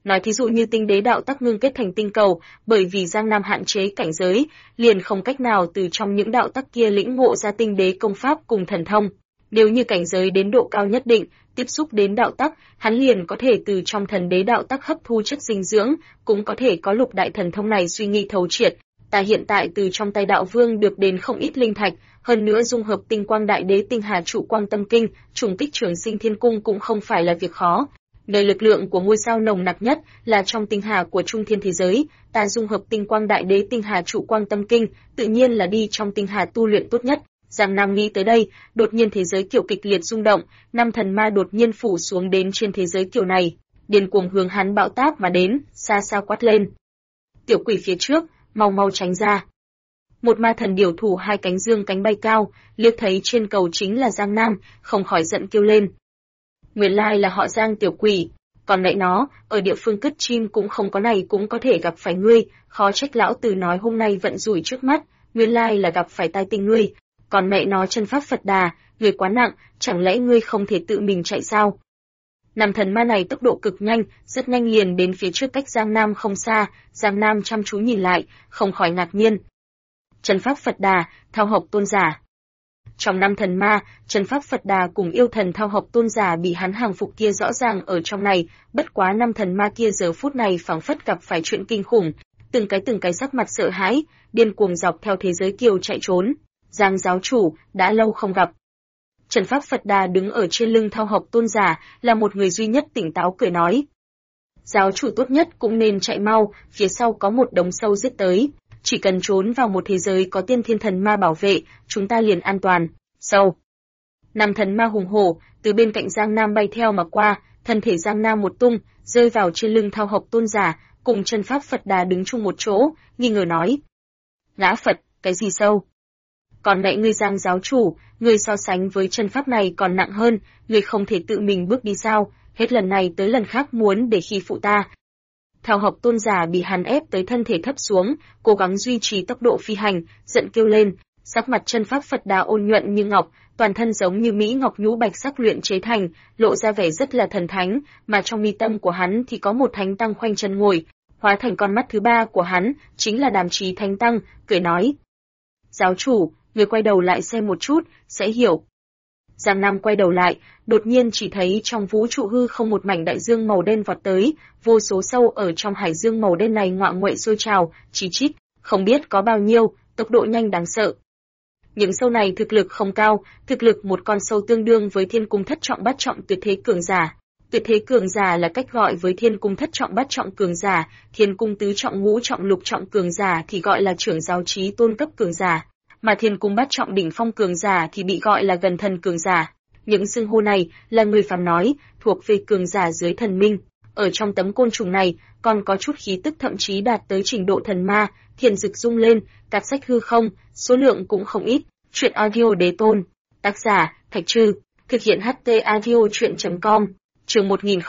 Nói thí dụ như tinh đế đạo tắc ngưng kết thành tinh cầu, bởi vì Giang Nam hạn chế cảnh giới, liền không cách nào từ trong những đạo tắc kia lĩnh ngộ ra tinh đế công pháp cùng thần thông. Nếu như cảnh giới đến độ cao nhất định, tiếp xúc đến đạo tắc, hắn liền có thể từ trong thần đế đạo tắc hấp thu chất dinh dưỡng, cũng có thể có lục đại thần thông này suy nghĩ thấu triệt. Ta hiện tại từ trong tay đạo vương được đến không ít linh thạch, hơn nữa dung hợp tinh quang đại đế tinh hà trụ quang tâm kinh, trùng kích trường sinh thiên cung cũng không phải là việc khó. Nơi lực lượng của ngôi sao nồng nặc nhất là trong tinh hà của trung thiên thế giới, ta dung hợp tinh quang đại đế tinh hà trụ quang tâm kinh, tự nhiên là đi trong tinh hà tu luyện tốt nhất. Giang Nam nghĩ tới đây, đột nhiên thế giới kiểu kịch liệt rung động, năm thần ma đột nhiên phủ xuống đến trên thế giới kiểu này, điên cuồng hướng hắn bão táp mà đến, xa xa quát lên. Tiểu quỷ phía trước, mau mau tránh ra. Một ma thần điều thủ hai cánh dương cánh bay cao, liếc thấy trên cầu chính là Giang Nam, không khỏi giận kêu lên. Nguyên lai là họ Giang tiểu quỷ, còn lại nó, ở địa phương cất chim cũng không có này cũng có thể gặp phải ngươi, khó trách lão tử nói hôm nay vận rủi trước mắt, nguyên lai là gặp phải tai tình ngươi, còn mẹ nó chân pháp Phật Đà, ngươi quá nặng, chẳng lẽ ngươi không thể tự mình chạy sao? Năm thần ma này tốc độ cực nhanh, rất nhanh liền đến phía trước cách Giang Nam không xa, Giang Nam chăm chú nhìn lại, không khỏi ngạc nhiên. Chân pháp Phật Đà, Thao Học Tôn giả. Trong năm thần ma, chân pháp Phật Đà cùng yêu thần Thao Học Tôn giả bị hắn hàng phục kia rõ ràng ở trong này, bất quá năm thần ma kia giờ phút này phảng phất gặp phải chuyện kinh khủng, từng cái sắc mặt sợ hãi, điên cuồng dọc theo thế giới kiều chạy trốn. Giang giáo chủ, đã lâu không gặp. Trần pháp Phật Đà đứng ở trên lưng Thao Học Tôn giả, là một người duy nhất tỉnh táo cười nói. Giáo chủ tốt nhất cũng nên chạy mau, phía sau có một đống sâu giết tới. Chỉ cần trốn vào một thế giới có tiên thiên thần ma bảo vệ, chúng ta liền an toàn. Sâu. Năm thần ma hùng hổ, từ bên cạnh Giang Nam bay theo mà qua, thân thể Giang Nam một tung, rơi vào trên lưng Thao Học Tôn giả, cùng chân pháp Phật Đà đứng chung một chỗ, nghi ngờ nói. Ngã Phật, cái gì sâu? Còn lại ngươi Giang giáo chủ, ngươi so sánh với chân pháp này còn nặng hơn, ngươi không thể tự mình bước đi sao, hết lần này tới lần khác muốn để khi phụ ta. Thao Học Tôn giả bị hắn ép tới thân thể thấp xuống, cố gắng duy trì tốc độ phi hành, giận kêu lên, sắc mặt chân pháp Phật Đà ôn nhuận như ngọc, toàn thân giống như mỹ ngọc nhũ bạch sắc luyện chế thành, lộ ra vẻ rất là thần thánh, mà trong mi tâm của hắn thì có một thánh tăng khoanh chân ngồi, hóa thành con mắt thứ ba của hắn, chính là Đàm Chí Thánh Tăng, cười nói: "Giáo chủ, người quay đầu lại xem một chút, sẽ hiểu." Giang Nam quay đầu lại, đột nhiên chỉ thấy trong vũ trụ hư không một mảnh đại dương màu đen vọt tới, vô số sâu ở trong hải dương màu đen này ngoạ nguậy sôi trào, chí chít, không biết có bao nhiêu, tốc độ nhanh đáng sợ. Những sâu này thực lực không cao, thực lực một con sâu tương đương với thiên cung thất trọng bát trọng tuyệt thế cường giả. Tuyệt thế cường giả là cách gọi với thiên cung thất trọng bát trọng cường giả, thiên cung tứ trọng ngũ trọng lục trọng cường giả thì gọi là trưởng giáo chí tôn cấp cường giả, mà thiên cung bát trọng đỉnh phong cường giả thì bị gọi là gần thần cường giả. Những xưng hô này là người phàm nói, thuộc về cường giả dưới thần minh. Ở trong tấm côn trùng này còn có chút khí tức thậm chí đạt tới trình độ thần ma, thiền dực rung lên, cạp sách hư không, số lượng cũng không ít. Truyện audio đế tôn, tác giả Thạch Trư, thực hiện HT audio truyện.com. Chương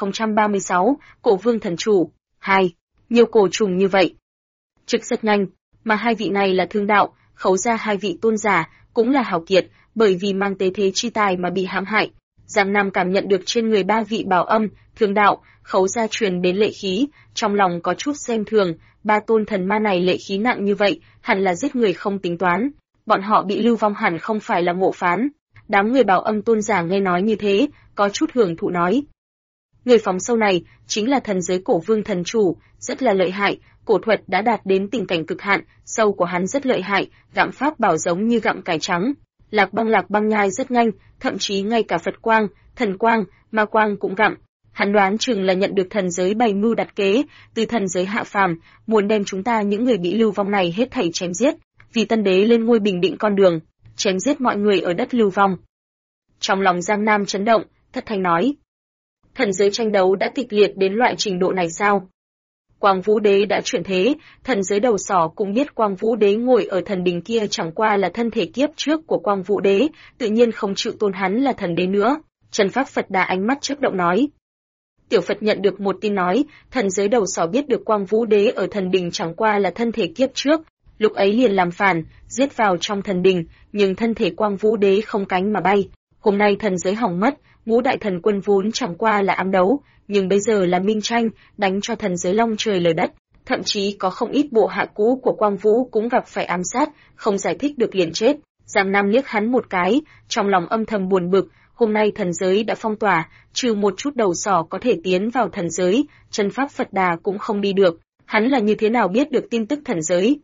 1036, Cổ Vương Thần Chủ 2. Nhiều cổ trùng như vậy. Trực rất nhanh, mà hai vị này là Thương Đạo, Khấu Gia hai vị tôn giả, cũng là hảo kiệt, bởi vì mang tế thế chi tài mà bị hãm hại. Giang Nam cảm nhận được trên người ba vị bảo âm, Thương Đạo, Khấu Gia truyền đến lệ khí, trong lòng có chút xem thường, ba tôn thần ma này lệ khí nặng như vậy, hẳn là giết người không tính toán. Bọn họ bị lưu vong hẳn không phải là ngộ phán. Đám người bảo âm tôn giả nghe nói như thế, có chút hưởng thụ nói. Người phóng sâu này chính là thần giới Cổ Vương Thần Chủ, rất là lợi hại, cổ thuật đã đạt đến tình cảnh cực hạn, sâu của hắn rất lợi hại, gặm pháp bảo giống như gặm cải trắng. Lạc băng nhai rất nhanh, thậm chí ngay cả Phật quang, thần quang, ma quang cũng gặm. Hắn đoán chừng là nhận được thần giới bày mưu đặt kế, từ thần giới hạ phàm, muốn đem chúng ta những người bị lưu vong này hết thảy chém giết, vì tân đế lên ngôi bình định con đường, chém giết mọi người ở đất lưu vong. Trong lòng Giang Nam chấn động, thất thanh nói: thần giới tranh đấu đã kịch liệt đến loại trình độ này sao? Quang Vũ Đế đã chuyển thế, thần giới đầu sỏ cũng biết Quang Vũ Đế ngồi ở thần đình kia chẳng qua là thân thể kiếp trước của Quang Vũ Đế, tự nhiên không chịu tôn hắn là thần đế nữa. Trần Pháp Phật Đà ánh mắt chớp động nói. Tiểu Phật nhận được một tin nói, thần giới đầu sỏ biết được Quang Vũ Đế ở thần đình chẳng qua là thân thể kiếp trước, lúc ấy liền làm phản, giết vào trong thần đình, nhưng thân thể Quang Vũ Đế không cánh mà bay. Hôm nay thần giới hỏng mất, ngũ đại thần quân vốn chẳng qua là ám đấu, nhưng bây giờ là minh tranh, đánh cho thần giới long trời lở đất. Thậm chí có không ít bộ hạ cũ của Quang Vũ cũng gặp phải ám sát, không giải thích được liền chết. Giang Nam liếc hắn một cái, trong lòng âm thầm buồn bực, hôm nay thần giới đã phong tỏa, trừ một chút đầu sỏ có thể tiến vào thần giới, chân pháp Phật Đà cũng không đi được. Hắn là như thế nào biết được tin tức thần giới?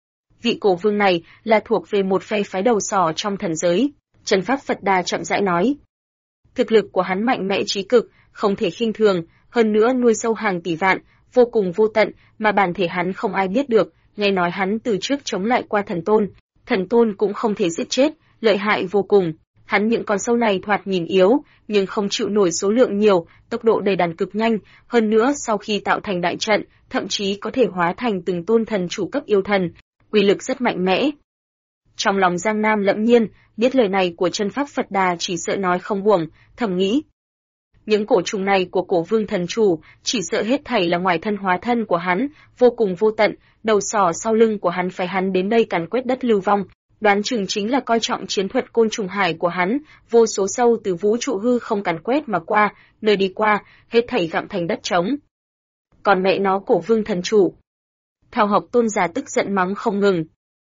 Vị cổ vương này là thuộc về một phe phái đầu sỏ trong thần giới. Chân pháp Phật Đà chậm rãi nói. Thực lực của hắn mạnh mẽ trí cực, không thể khinh thường, hơn nữa nuôi sâu hàng tỷ vạn, vô cùng vô tận, mà bản thể hắn không ai biết được, nghe nói hắn từ trước chống lại qua thần tôn cũng không thể giết chết, lợi hại vô cùng. Hắn những con sâu này thoạt nhìn yếu, nhưng không chịu nổi số lượng nhiều, tốc độ đầy đàn cực nhanh, hơn nữa sau khi tạo thành đại trận, thậm chí có thể hóa thành từng tôn thần chủ cấp yêu thần, uy lực rất mạnh mẽ. Trong lòng Giang Nam lẫm nhiên, biết lời này của chân pháp Phật Đà chỉ sợ nói không uổng, thầm nghĩ. Những cổ trùng này của cổ vương thần chủ, chỉ sợ hết thảy là ngoài thân hóa thân của hắn, vô cùng vô tận, đầu sỏ sau lưng của hắn phải hắn đến đây càn quét đất lưu vong. Đoán chừng chính là coi trọng chiến thuật côn trùng hải của hắn, vô số sâu từ vũ trụ hư không càn quét mà qua, nơi đi qua, hết thảy gặm thành đất trống. Còn mẹ nó cổ vương thần chủ. Thao Học Tôn giả tức giận mắng không ngừng.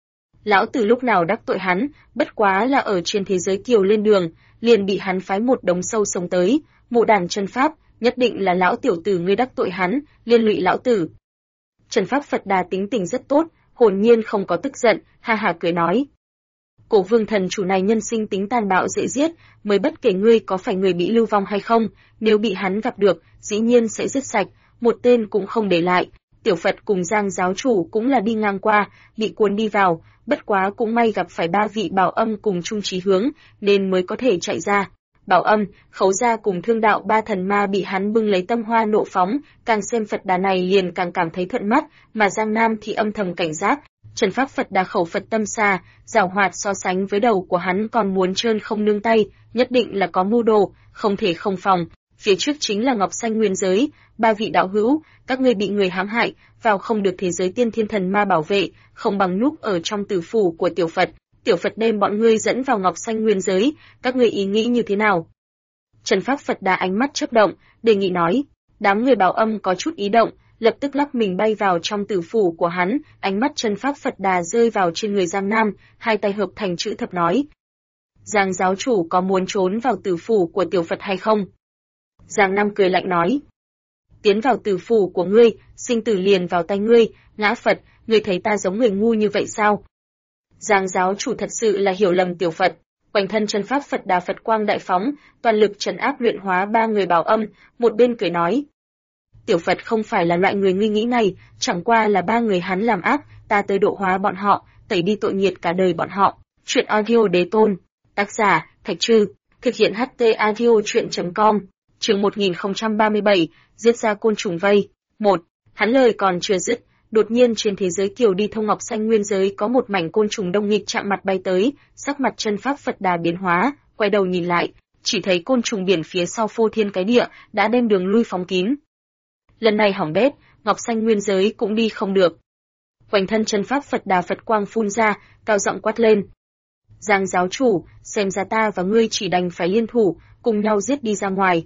Lão tử lúc nào đắc tội hắn, bất quá là ở trên thế giới kiều lên đường, liền bị hắn phái một đống sâu sống tới, mộ đàn chân pháp, nhất định là lão tiểu tử ngươi đắc tội hắn, liên lụy lão tử. Chân pháp Phật Đà tính tình rất tốt, hồn nhiên không có tức giận, ha ha cười nói. Cổ vương thần chủ này nhân sinh tính tàn bạo dễ giết, mới bất kể ngươi có phải người bị lưu vong hay không, nếu bị hắn gặp được, dĩ nhiên sẽ giết sạch, một tên cũng không để lại. Tiểu Phật cùng Giang giáo chủ cũng là đi ngang qua, bị cuốn đi vào, bất quá cũng may gặp phải ba vị Bảo Âm cùng chung chí hướng, nên mới có thể chạy ra. Bảo Âm, Khấu Gia cùng Thương Đạo ba thần ma bị hắn bưng lấy tâm hoa nộ phóng, càng xem Phật Đà này liền càng cảm thấy thuận mắt, mà Giang Nam thì âm thầm cảnh giác. Trần pháp Phật Đà khẩu Phật tâm xa, giảo hoạt so sánh với đầu của hắn còn muốn trơn không nương tay, nhất định là có mưu đồ, không thể không phòng. Phía trước chính là Ngọc Xanh Nguyên giới, ba vị đạo hữu, các ngươi bị người hãm hại, vào không được thế giới tiên thiên thần ma bảo vệ, không bằng núp ở trong tử phủ của Tiểu Phật. Tiểu Phật đem bọn ngươi dẫn vào Ngọc Xanh Nguyên giới, các ngươi ý nghĩ như thế nào? Trần pháp Phật Đà ánh mắt chớp động, đề nghị nói. Đám người Bảo Âm có chút ý động, lập tức lắc mình bay vào trong tử phủ của hắn, ánh mắt chân pháp Phật Đà rơi vào trên người Giang Nam, hai tay hợp thành chữ thập nói. Giang giáo chủ có muốn trốn vào tử phủ của Tiểu Phật hay không? Giang Nam cười lạnh nói. Tiến vào tử phủ của ngươi, sinh tử liền vào tay ngươi, ngã Phật, ngươi thấy ta giống người ngu như vậy sao? Giang giáo chủ thật sự là hiểu lầm Tiểu Phật. Quanh thân chân pháp Phật Đà Phật quang đại phóng, toàn lực trấn áp luyện hóa ba người Bảo Âm, một bên cười nói. Tiểu Phật không phải là loại người nguy nghĩ này, chẳng qua là ba người hắn làm ác, ta tới độ hóa bọn họ, tẩy đi tội nghiệt cả đời bọn họ. Chuyện audio đế tôn. Tác giả, Thạch Trư. Thực hiện HT audio chuyện.com. Chương 1037, giết ra côn trùng vây. 1. Hắn lời còn chưa dứt, đột nhiên trên thế giới kiều đi thông Ngọc Xanh Nguyên giới có một mảnh côn trùng đông nghịch chạm mặt bay tới, sắc mặt chân pháp Phật Đà biến hóa, quay đầu nhìn lại, chỉ thấy côn trùng biển phía sau phô thiên cái địa đã đem đường lui phóng kín. Lần này hỏng bét, Ngọc Xanh Nguyên giới cũng đi không được. Quanh thân chân pháp Phật Đà Phật quang phun ra, cao giọng quát lên. Giang giáo chủ, xem ra ta và ngươi chỉ đành phải liên thủ, cùng nhau giết đi ra ngoài.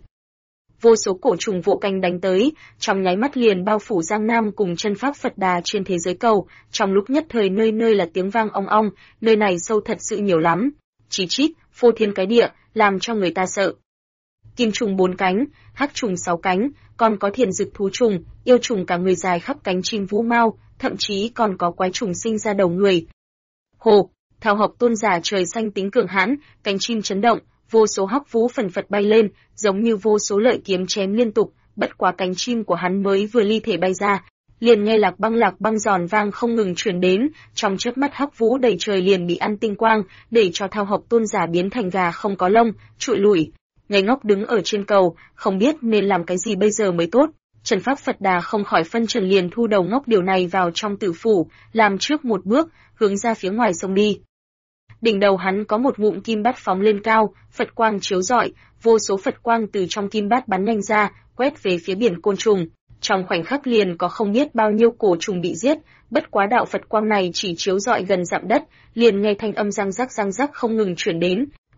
Vô số cổ trùng vỗ cánh đánh tới, trong nháy mắt liền bao phủ Giang Nam cùng chân pháp Phật Đà trên thế giới cầu, trong lúc nhất thời nơi nơi là tiếng vang ong ong, nơi này sâu thật sự nhiều lắm. Chí chít, phô thiên cái địa, làm cho người ta sợ. Kim trùng 4 cánh, hắc trùng 6 cánh, còn có thiền dực thú trùng, yêu trùng cả người dài khắp cánh chim vũ mao, thậm chí còn có quái trùng sinh ra đầu người. Hồ, Thao Học Tôn giả trời xanh tính cường hãn, cánh chim chấn động, vô số hắc vũ phần phật bay lên, giống như vô số lợi kiếm chém liên tục, bất quá cánh chim của hắn mới vừa ly thể bay ra, liền nghe lạc băng giòn vang không ngừng truyền đến, trong chớp mắt hắc vũ đầy trời liền bị ăn tinh quang, để cho Thao Học Tôn giả biến thành gà không có lông, trụi lủi. Ngây ngốc đứng ở trên cầu, không biết nên làm cái gì bây giờ mới tốt. Trần pháp Phật Đà không khỏi phân trần liền thu đầu ngốc điều này vào trong tử phủ, làm trước một bước, hướng ra phía ngoài sông đi. Đỉnh đầu hắn có một ngụm kim bát phóng lên cao, Phật quang chiếu rọi, vô số Phật quang từ trong kim bát bắn nhanh ra, quét về phía biển côn trùng. Trong khoảnh khắc liền có không biết bao nhiêu cổ trùng bị giết, bất quá đạo Phật quang này chỉ chiếu rọi gần dặm đất, liền nghe thanh âm răng rắc không ngừng truyền đến.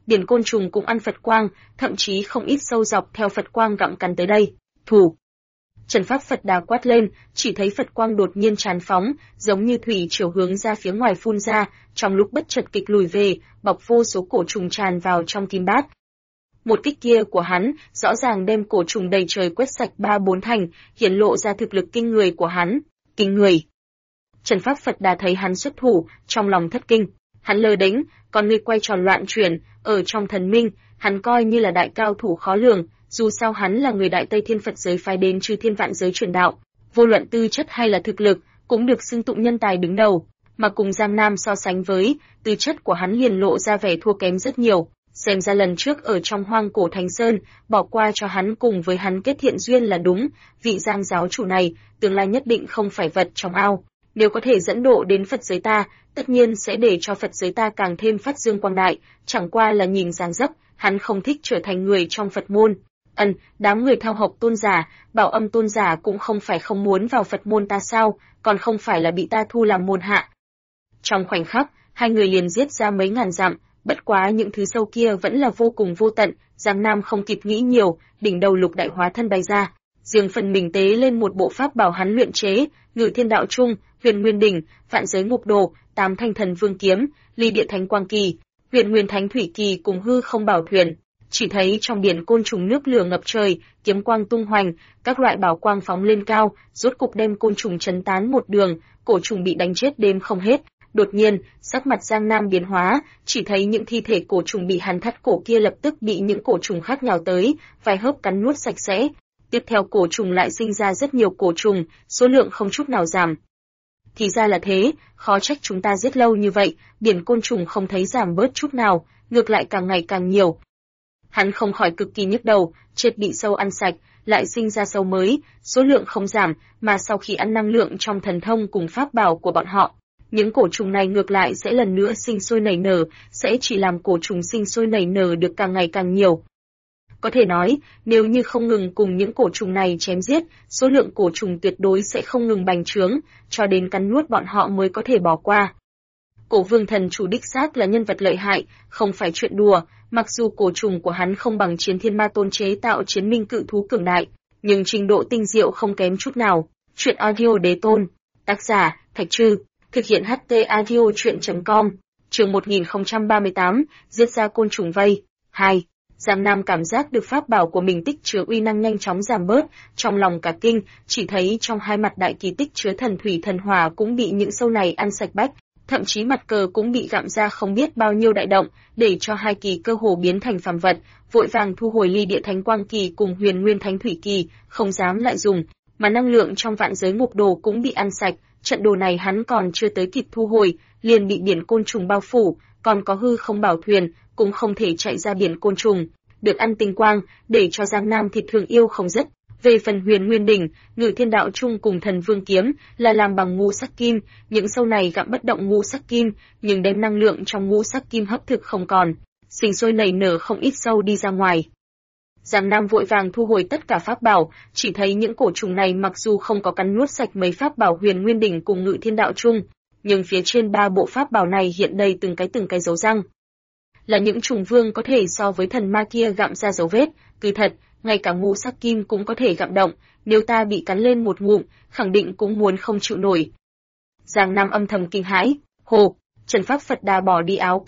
biển côn trùng cũng ăn Phật quang, thậm chí không ít sâu dọc theo Phật quang gặm cắn tới đây. Thủ! Trần pháp Phật Đà quát lên, chỉ thấy Phật quang đột nhiên tràn phóng, giống như thủy triều hướng ra phía ngoài phun ra, trong lúc bất chợt kịch lùi về, bọc vô số cổ trùng tràn vào trong kim bát. Một kích kia của hắn, rõ ràng đem cổ trùng đầy trời quét sạch 3-4 thành, hiển lộ ra thực lực kinh người của hắn. Kinh người! Trần pháp Phật Đà thấy hắn xuất thủ, trong lòng thất kinh. Hắn lơ đánh, con ngươi quay tròn loạn chuyển, ở trong thần minh, hắn coi như là đại cao thủ khó lường, dù sao hắn là người Đại Tây Thiên Phật giới phái đến chư thiên vạn giới truyền đạo, vô luận tư chất hay là thực lực, cũng được xưng tụng nhân tài đứng đầu, mà cùng Giang Nam so sánh với, tư chất của hắn liền lộ ra vẻ thua kém rất nhiều. Xem ra lần trước ở trong Hoang Cổ Thành Sơn, bỏ qua cho hắn cùng với hắn kết thiện duyên là đúng, vị Giang giáo chủ này, tương lai nhất định không phải vật trong ao. Nếu có thể dẫn độ đến Phật giới ta, tất nhiên sẽ để cho Phật giới ta càng thêm phát dương quang đại, chẳng qua là nhìn dáng dấp, hắn không thích trở thành người trong Phật môn. Đám người theo học tôn giả, Bảo Âm tôn giả cũng không phải không muốn vào Phật môn ta sao, còn không phải là bị ta thu làm môn hạ. Trong khoảnh khắc, hai người liền giết ra mấy ngàn dặm, bất quá những thứ sâu kia vẫn là vô cùng vô tận, Giang Nam không kịp nghĩ nhiều, đỉnh đầu Lục Đại Hóa Thân bay ra, riêng phần mình tế lên một bộ pháp bảo hắn luyện chế, Ngự Thiên Đạo Trung, Huyền Nguyên Đỉnh, Vạn Giới Ngục Đồ, Tám Thanh Thần Vương Kiếm, Ly Địa Thánh Quang Kỳ, Huyền Nguyên Thánh Thủy Kỳ cùng Hư Không Bảo Thuyền. Chỉ thấy trong biển côn trùng nước lửa ngập trời, kiếm quang tung hoành, các loại bảo quang phóng lên cao, rốt cục đem côn trùng chấn tán một đường, cổ trùng bị đánh chết đêm không hết. Đột nhiên, sắc mặt Giang Nam biến hóa, chỉ thấy những thi thể cổ trùng bị hắn thắt cổ kia lập tức bị những cổ trùng khác nhào tới, vài hớp cắn nuốt sạch sẽ. Tiếp theo cổ trùng lại sinh ra rất nhiều cổ trùng, số lượng không chút nào giảm. Thì ra là thế, khó trách chúng ta giết lâu như vậy, biển côn trùng không thấy giảm bớt chút nào, ngược lại càng ngày càng nhiều. Hắn không khỏi cực kỳ nhức đầu, chết bị sâu ăn sạch, lại sinh ra sâu mới, số lượng không giảm, mà sau khi ăn năng lượng trong thần thông cùng pháp bảo của bọn họ, những cổ trùng này ngược lại sẽ lần nữa sinh sôi nảy nở, sẽ chỉ làm cổ trùng sinh sôi nảy nở được càng ngày càng nhiều. Có thể nói, nếu như không ngừng cùng những cổ trùng này chém giết, số lượng cổ trùng tuyệt đối sẽ không ngừng bành trướng, cho đến cắn nuốt bọn họ mới có thể bỏ qua. Cổ Vương Thần Chủ đích xác là nhân vật lợi hại, không phải chuyện đùa, mặc dù cổ trùng của hắn không bằng Chiến Thiên Ma Tôn chế tạo chiến minh cự thú cường đại, nhưng trình độ tinh diệu không kém chút nào. Truyện audio Đế Tôn, tác giả Thạch Trư, thực hiện HT audio truyện.com, chương 1038, giết ra côn trùng vây. 2. Giang Nam cảm giác được pháp bảo của mình tích chứa uy năng nhanh chóng giảm bớt, trong lòng cả kinh, chỉ thấy trong hai mặt đại kỳ tích chứa thần thủy thần hỏa cũng bị những sâu này ăn sạch bách, thậm chí mặt cờ cũng bị gặm ra không biết bao nhiêu đại động, để cho hai kỳ cơ hồ biến thành phàm vật, vội vàng thu hồi Ly Địa Thánh Quang Kỳ cùng Huyền Nguyên Thánh Thủy Kỳ, không dám lại dùng, mà năng lượng trong Vạn Giới Ngục Đồ cũng bị ăn sạch, trận đồ này hắn còn chưa tới kịp thu hồi, liền bị biển côn trùng bao phủ, còn có Hư Không Bảo Thuyền cũng không thể chạy ra biển côn trùng, được ăn tinh quang, để cho Giang Nam thịt thường yêu không dứt. Về phần Huyền Nguyên Đỉnh, Ngự Thiên Đạo Trung cùng Thần Vương Kiếm là làm bằng ngũ sắc kim, những sâu này gặm bất động ngũ sắc kim, nhưng đem năng lượng trong ngũ sắc kim hấp thực không còn, sinh sôi nảy nở không ít sâu đi ra ngoài. Giang Nam vội vàng thu hồi tất cả pháp bảo, chỉ thấy những cổ trùng này mặc dù không có cắn nuốt sạch mấy pháp bảo Huyền Nguyên Đỉnh cùng Ngự Thiên Đạo Trung, nhưng phía trên ba bộ pháp bảo này hiện đầy từng cái dấu răng. Là những trùng vương có thể so với thần ma kia gặm ra dấu vết, cứ thật, ngay cả ngũ sắc kim cũng có thể gặm động, nếu ta bị cắn lên một ngụm, khẳng định cũng muốn không chịu nổi. Giang Nam âm thầm kinh hãi, hồ, Trần pháp Phật Đà bỏ đi áo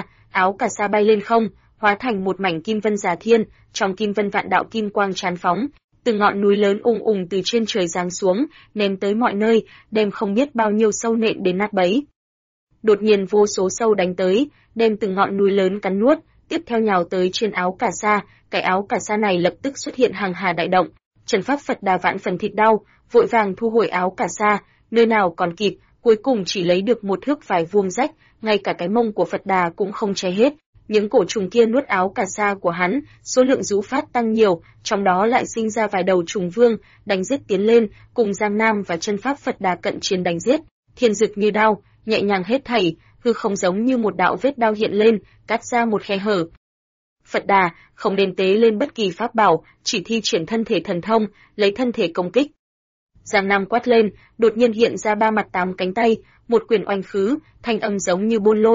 cà sa bay lên không, hóa thành một mảnh kim vân giả thiên, trong kim vân vạn đạo kim quang tràn phóng, từng ngọn núi lớn ùng từ trên trời giáng xuống, ném tới mọi nơi, đem không biết bao nhiêu sâu nện đến nát bấy. Đột nhiên vô số sâu đánh tới, đem từng ngọn núi lớn cắn nuốt, tiếp theo nhào tới trên áo cà sa, cái áo cà sa này lập tức xuất hiện hàng hà đại động. Trần pháp Phật Đà vạn phần thịt đau, vội vàng thu hồi áo cà sa, nơi nào còn kịp, cuối cùng chỉ lấy được một thước vải vuông rách, ngay cả cái mông của Phật Đà cũng không che hết. Những cổ trùng kia nuốt áo cà sa của hắn, số lượng rú phát tăng nhiều, trong đó lại sinh ra vài đầu trùng vương, đánh giết tiến lên, cùng Giang Nam và Chân pháp Phật Đà cận chiến đánh giết, thiên dực như đao, nhẹ nhàng hết thảy, hư không giống như một đạo vết đao hiện lên, cắt ra một khe hở. Phật Đà không nên tế lên bất kỳ pháp bảo, chỉ thi triển thân thể thần thông, lấy thân thể công kích. Giang Nam quát lên, đột nhiên hiện ra ba mặt tám cánh tay, một quyền oanh khứ, thanh âm giống như buôn lôi,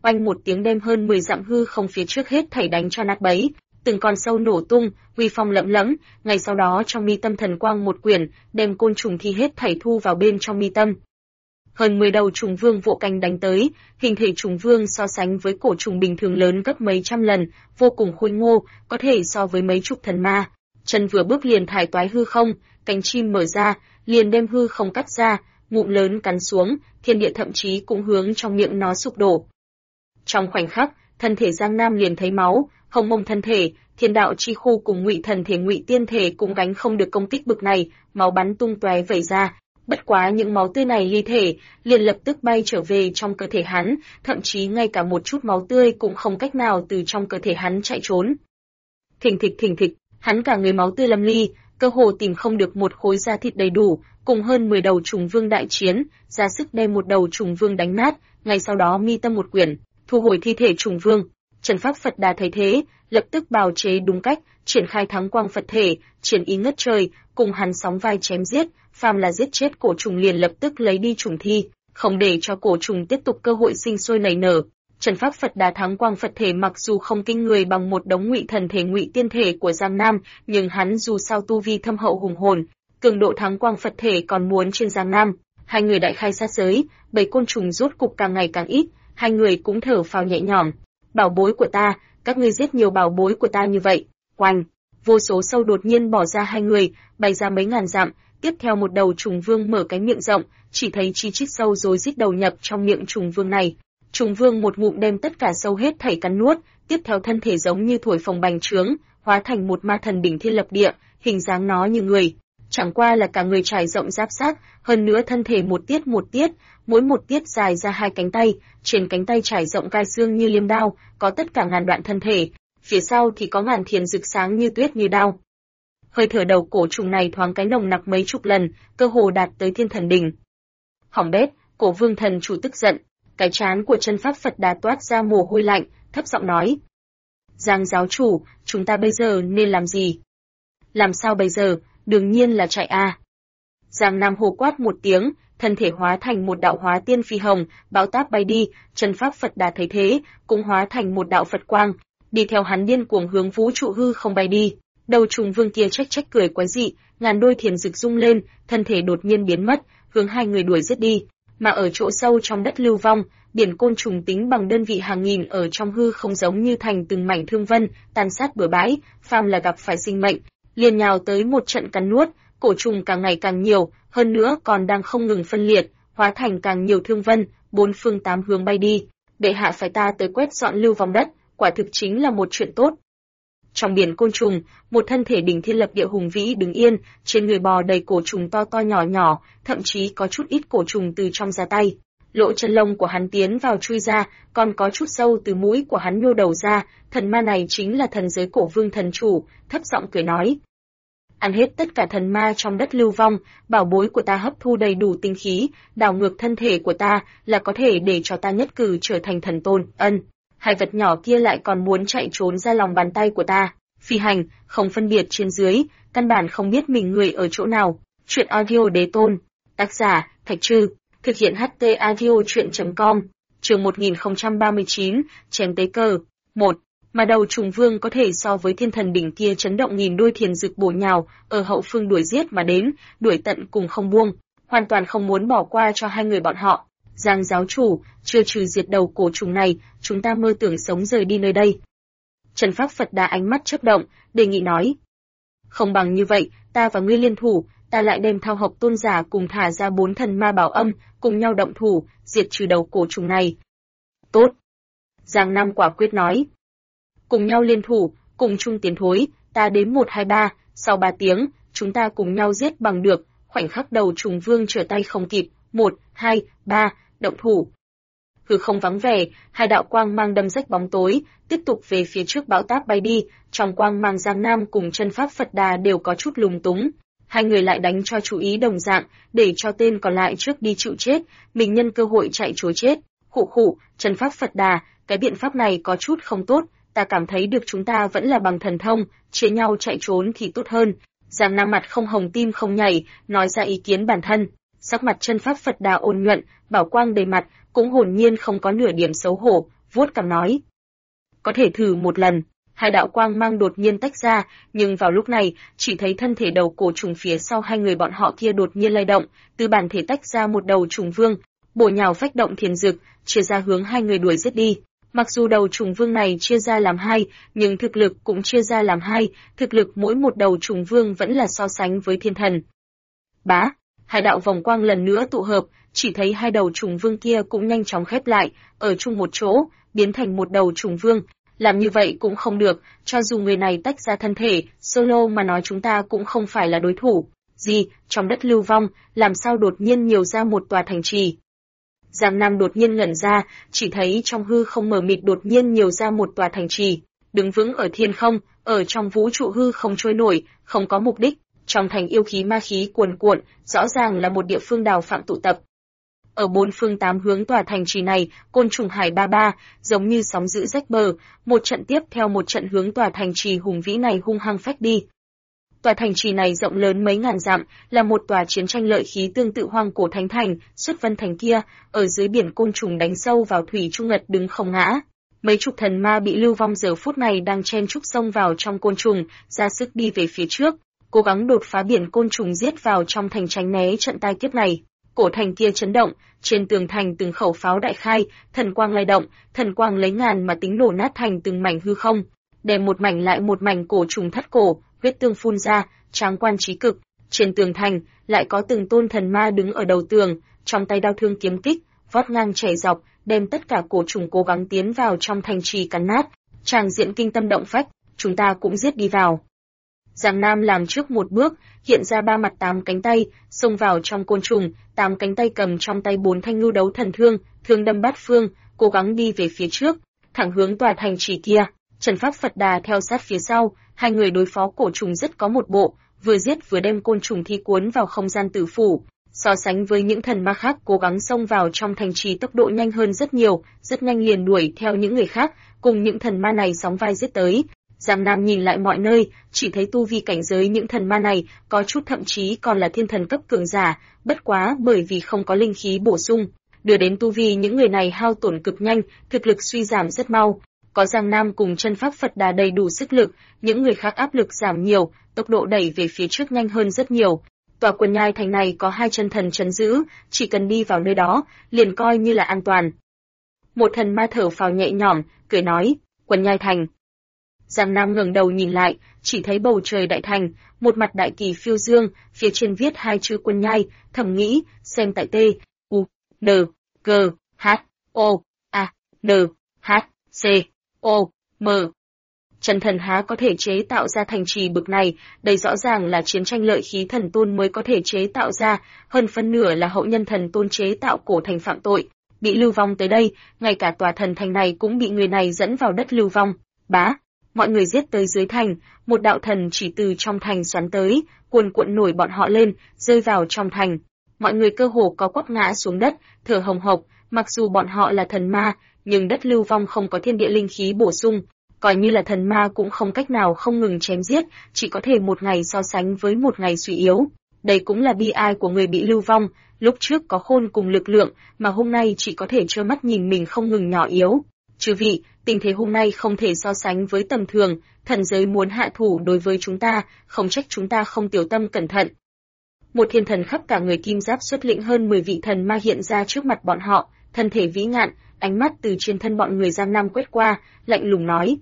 oanh một tiếng đem hơn 10 dặm hư không phía trước hết thảy đánh cho nát bấy, từng con sâu nổ tung, uy phong lẫm lẫm, ngay sau đó trong mi tâm thần quang một quyển, đem côn trùng thi hết thảy thu vào bên trong mi tâm. Hơn 10 đầu trùng vương vỗ cánh đánh tới, hình thể trùng vương so sánh với cổ trùng bình thường lớn gấp mấy trăm lần, vô cùng khôi ngô, có thể so với mấy chục thần ma. Chân vừa bước liền thải toái hư không, cánh chim mở ra, liền đem hư không cắt ra, ngụm lớn cắn xuống, thiên địa thậm chí cũng hướng trong miệng nó sụp đổ. Trong khoảnh khắc, thân thể Giang Nam liền thấy máu, hồng mông thân thể, thiên đạo chi khu cùng ngụy thần thể ngụy tiên thể cũng gánh không được công kích bực này, máu bắn tung tóe vẩy ra. Bất quá những máu tươi này ly thể, liền lập tức bay trở về trong cơ thể hắn, thậm chí ngay cả một chút máu tươi cũng không cách nào từ trong cơ thể hắn chạy trốn. Thình thịch, hắn cả người máu tươi lâm ly, cơ hồ tìm không được một khối da thịt đầy đủ, cùng hơn 10 đầu trùng vương đại chiến, ra sức đem một đầu trùng vương đánh nát, ngay sau đó mi tâm một quyển, thu hồi thi thể trùng vương. Trần Pháp Phật Đà thấy thế, lập tức bào chế đúng cách, triển khai thắng quang Phật thể, triển ý ngất trời, cùng hắn sóng vai chém giết, phàm là giết chết cổ trùng liền lập tức lấy đi trùng thi, không để cho cổ trùng tiếp tục cơ hội sinh sôi nảy nở. Trần Pháp Phật Đà thắng quang Phật thể mặc dù không kinh người bằng một đống ngụy thần thể ngụy tiên thể của Giang Nam, nhưng hắn dù sao tu vi thâm hậu hùng hồn, cường độ thắng quang Phật thể còn muốn trên Giang Nam. Hai người đại khai sát giới, bầy côn trùng rốt cục càng ngày càng ít, hai người cũng thở phào nhẹ nhõm. Bảo bối của ta, các ngươi giết nhiều bảo bối của ta như vậy. Oanh, vô số sâu đột nhiên bỏ ra hai người, bay ra mấy ngàn dặm, tiếp theo một đầu trùng vương mở cái miệng rộng, chỉ thấy chi chít sâu rối rít đầu nhập trong miệng trùng vương này. Trùng vương một ngụm đem tất cả sâu hết thảy cắn nuốt, tiếp theo thân thể giống như thổi phồng bành trướng, hóa thành một ma thần đỉnh thiên lập địa, hình dáng nó như người, chẳng qua là cả người trải rộng giáp xác, hơn nữa thân thể một tiết, mỗi một tiết dài ra hai cánh tay, trên cánh tay trải rộng gai xương như liêm đao, có tất cả ngàn đoạn thân thể, phía sau thì có ngàn thiền rực sáng như tuyết như đao. Hơi thở đầu cổ trùng này thoáng cái nồng nặc mấy chục lần, cơ hồ đạt tới thiên thần đỉnh. Hỏng bét, Cổ Vương thần chủ tức giận, cái trán của Chân Pháp Phật Đà toát ra mồ hôi lạnh, thấp giọng nói: "Giang giáo chủ, chúng ta bây giờ nên làm gì?" "Làm sao bây giờ, đương nhiên là chạy a." Giang Nam hô quát một tiếng, thân thể hóa thành một đạo hóa tiên phi hồng, bão táp bay đi, Chân Pháp Phật Đà thấy thế, cũng hóa thành một đạo Phật quang, đi theo hắn điên cuồng hướng vũ trụ hư không bay đi. Đầu trùng vương kia trách cười quái dị, ngàn đôi thiền rực rung lên, thân thể đột nhiên biến mất, hướng hai người đuổi giết đi. Mà ở chỗ sâu trong đất lưu vong, biển côn trùng tính bằng đơn vị hàng nghìn ở trong hư không giống như thành từng mảnh thương vân, tàn sát bừa bãi, phàm là gặp phải sinh mệnh, liền nhào tới một trận cắn nuốt, cổ trùng càng ngày càng nhiều, hơn nữa còn đang không ngừng phân liệt, hóa thành càng nhiều thương vân, bốn phương tám hướng bay đi. Bệ hạ phải ta tới quét dọn lưu vong đất, quả thực chính là một chuyện tốt. Trong biển côn trùng, một thân thể đỉnh thiên lập địa hùng vĩ đứng yên, trên người bò đầy cổ trùng to to nhỏ nhỏ, thậm chí có chút ít cổ trùng từ trong ra tay. Lỗ chân lông của hắn tiến vào chui ra, còn có chút sâu từ mũi của hắn nhô đầu ra, thần ma này chính là thần giới Cổ Vương thần chủ, thấp giọng cười nói: "Ăn hết tất cả thần ma trong đất lưu vong, bảo bối của ta hấp thu đầy đủ tinh khí, đảo ngược thân thể của ta là có thể để cho ta nhất cử trở thành thần tôn." Hai vật nhỏ kia lại còn muốn chạy trốn ra lòng bàn tay của ta, phi hành, không phân biệt trên dưới, căn bản không biết mình người ở chỗ nào. Chuyện audio đế tôn, tác giả, Thạch Trư, thực hiện HT audio chuyện.com, chương 1039, chém tế cờ. 1. Mà đầu trùng vương có thể so với thiên thần đỉnh kia chấn động nghìn đôi thiền dực bổ nhào, ở hậu phương đuổi giết mà đến, đuổi tận cùng không buông, hoàn toàn không muốn bỏ qua cho hai người bọn họ. Giang giáo chủ, chưa trừ diệt đầu cổ trùng này, chúng ta mơ tưởng sống rời đi nơi đây. Trần Pháp Phật Đà ánh mắt chớp động, đề nghị nói: "Không bằng như vậy, ta và ngươi liên thủ, ta lại đem Thao Học tôn giả cùng thả ra 4 thần ma bảo âm, cùng nhau động thủ, diệt trừ đầu cổ trùng này." "Tốt." Giang Nam quả quyết nói. "Cùng nhau liên thủ, cùng chung tiến thối, ta đếm 1 2 3, sau 3 tiếng, chúng ta cùng nhau giết bằng được." Khoảnh khắc đầu trùng vương trở tay không kịp, 1 2 3, động thủ. Hư không vắng vẻ, hai đạo quang mang đâm rách bóng tối, tiếp tục về phía trước bão táp bay đi, trong quang mang Giang Nam cùng Chân Pháp Phật Đà đều có chút lúng túng. Hai người lại đánh cho chú ý đồng dạng, để cho tên còn lại trước đi chịu chết, mình nhân cơ hội chạy trối chết. Khụ, Chân Pháp Phật Đà, cái biện pháp này có chút không tốt, ta cảm thấy được chúng ta vẫn là bằng thần thông, chia nhau chạy trốn thì tốt hơn. Giang Nam mặt không hồng tim không nhảy, nói ra ý kiến bản thân. Sắc mặt Chân Pháp Phật Đà ôn nhuận, bảo quang đầy mặt, cũng hồn nhiên không có nửa điểm xấu hổ, vuốt cằm nói. Có thể thử một lần. Hai đạo quang mang đột nhiên tách ra, nhưng vào lúc này, chỉ thấy thân thể đầu cổ trùng phía sau hai người bọn họ kia đột nhiên lay động, từ bản thể tách ra một đầu trùng vương, bổ nhào phách động thiền dực, chia ra hướng hai người đuổi giết đi. Mặc dù đầu trùng vương này chia ra làm hai, nhưng thực lực cũng chia ra làm hai, thực lực mỗi một đầu trùng vương vẫn là so sánh với thiên thần. Bá, hai đạo vòng quang lần nữa tụ hợp, chỉ thấy hai đầu trùng vương kia cũng nhanh chóng khép lại, ở chung một chỗ, biến thành một đầu trùng vương. Làm như vậy cũng không được, cho dù người này tách ra thân thể, solo mà nói chúng ta cũng không phải là đối thủ. Gì, trong đất lưu vong, làm sao đột nhiên nhiều ra một tòa thành trì? Giang Nam đột nhiên ngẩn ra, chỉ thấy trong hư không mờ mịt đột nhiên nhiều ra một tòa thành trì, đứng vững ở thiên không, ở trong vũ trụ hư không trôi nổi, không có mục đích, trong thành yêu khí ma khí cuồn cuộn, rõ ràng là một địa phương đào phạm tụ tập. Ở bốn phương tám hướng tòa thành trì này, côn trùng hải ba ba, giống như sóng dữ rách bờ, một trận tiếp theo một trận hướng tòa thành trì hùng vĩ này hung hăng phách đi. Tòa thành trì này rộng lớn mấy ngàn dặm, là một tòa chiến tranh lợi khí tương tự hoang cổ thánh thành, xuất vân thành kia, ở dưới biển côn trùng đánh sâu vào thủy trung ngật đứng không ngã. Mấy chục thần ma bị lưu vong giờ phút này đang chen chúc xông vào trong côn trùng, ra sức đi về phía trước, cố gắng đột phá biển côn trùng giết vào trong thành tránh né trận tai kiếp này. Cổ thành kia chấn động, trên tường thành từng khẩu pháo đại khai, thần quang lay động, thần quang lấy ngàn mà tính nổ nát thành từng mảnh hư không, đem một mảnh lại một mảnh cổ trùng thất cổ, huyết tương phun ra, tráng quan chí cực. Trên tường thành lại có từng tôn thần ma đứng ở đầu tường, trong tay đao thương kiếm kích, vót ngang chảy dọc, đem tất cả cổ trùng cố gắng tiến vào trong thành trì cắn nát. Tràng diện kinh tâm động phách, chúng ta cũng giết đi vào. Giang Nam làm trước một bước, hiện ra ba mặt tám cánh tay, xông vào trong côn trùng, tám cánh tay cầm trong tay bốn thanh ngưu đấu thần thương, thương đâm bát phương, cố gắng đi về phía trước, thẳng hướng tòa thành trì kia. Trần Pháp Phật Đà theo sát phía sau, hai người đối phó cổ trùng rất có một bộ, vừa giết vừa đem côn trùng thi cuốn vào không gian tử phủ. So sánh với những thần ma khác cố gắng xông vào trong thành trì tốc độ nhanh hơn rất nhiều, rất nhanh liền đuổi theo những người khác, cùng những thần ma này sóng vai giết tới. Giang Nam nhìn lại mọi nơi, chỉ thấy tu vi cảnh giới những thần ma này, có chút thậm chí còn là thiên thần cấp cường giả, bất quá bởi vì không có linh khí bổ sung, đưa đến tu vi những người này hao tổn cực nhanh, thực lực suy giảm rất mau. Có Giang Nam cùng chân pháp Phật Đà đầy đủ sức lực, những người khác áp lực giảm nhiều, tốc độ đẩy về phía trước nhanh hơn rất nhiều. Tòa Quần Nhai thành này có hai chân thần trấn giữ, chỉ cần đi vào nơi đó, liền coi như là an toàn. Một thần ma thở phào nhẹ nhõm, cười nói, Quần Nhai thành. Giang Nam ngẩng đầu nhìn lại, chỉ thấy bầu trời đại thành, một mặt đại kỳ phiêu dương, phía trên viết hai chữ Quân Nhai, thầm nghĩ, xem tại T, U, N, G, H, O, A, N, H, C, O, M. Chân thần há có thể chế tạo ra thành trì bực này, đây rõ ràng là chiến tranh lợi khí thần tôn mới có thể chế tạo ra, hơn phân nửa là hậu nhân thần tôn chế tạo cổ thành phạm tội. Bị lưu vong tới đây, ngay cả tòa thần thành này cũng bị người này dẫn vào đất lưu vong. Bá! Mọi người giết tới dưới thành, một đạo thần chỉ từ trong thành xoắn tới, cuồn cuộn nổi bọn họ lên, rơi vào trong thành. Mọi người cơ hồ có quắp ngã xuống đất, thở hồng hộc, mặc dù bọn họ là thần ma, nhưng đất lưu vong không có thiên địa linh khí bổ sung, coi như là thần ma cũng không cách nào không ngừng chém giết, chỉ có thể một ngày so sánh với một ngày suy yếu. Đây cũng là bi ai của người bị lưu vong, lúc trước có khôn cùng lực lượng, mà hôm nay chỉ có thể trơ mắt nhìn mình không ngừng nhỏ yếu. Chư vị, tình thế hôm nay không thể so sánh với tầm thường, thần giới muốn hạ thủ đối với chúng ta, không trách chúng ta không tiểu tâm cẩn thận. Một thiên thần khắp cả người kim giáp xuất lĩnh hơn 10 vị thần ma hiện ra trước mặt bọn họ, thân thể vĩ ngạn, ánh mắt từ trên thân bọn người Giang Nam quét qua, lạnh lùng nói.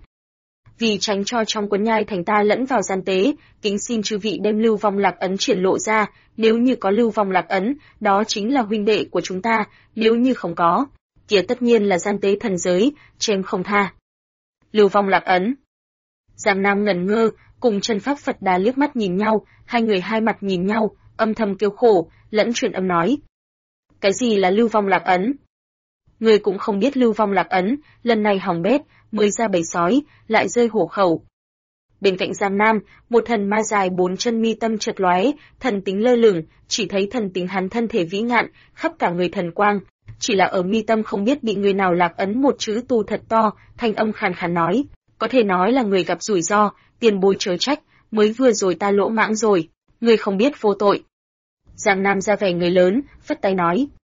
Vì tránh cho trong Quấn Nhai thành ta lẫn vào gian tế, kính xin chư vị đem lưu vong lạc ấn triển lộ ra, nếu như có lưu vong lạc ấn, đó chính là huynh đệ của chúng ta, nếu như không có, kia tất nhiên là gian tế thần giới, chém không tha. Lưu vong lạc ấn. Giang Nam ngẩn ngơ, cùng chân pháp Phật Đà liếc mắt nhìn nhau, hai người hai mặt nhìn nhau, âm thầm kêu khổ, lẫn truyền âm nói. Cái gì là lưu vong lạc ấn? Người cũng không biết lưu vong lạc ấn, lần này hỏng bét, mới ra bầy sói, lại rơi hổ khẩu. Bên cạnh Giang Nam, một thần ma dài 4 chân mi tâm chợt lóe, thần tính lơ lửng, chỉ thấy thần tính hắn thân thể vĩ ngạn, khắp cả người thần quang, chỉ là ở mi tâm không biết bị người nào lạc ấn một chữ tu thật to, thanh âm khàn khàn nói, có thể nói là người gặp rủi ro, tiền bối chớ trách, mới vừa rồi ta lỗ mãng rồi, người không biết vô tội. Giang Nam ra vẻ người lớn, phất tay nói.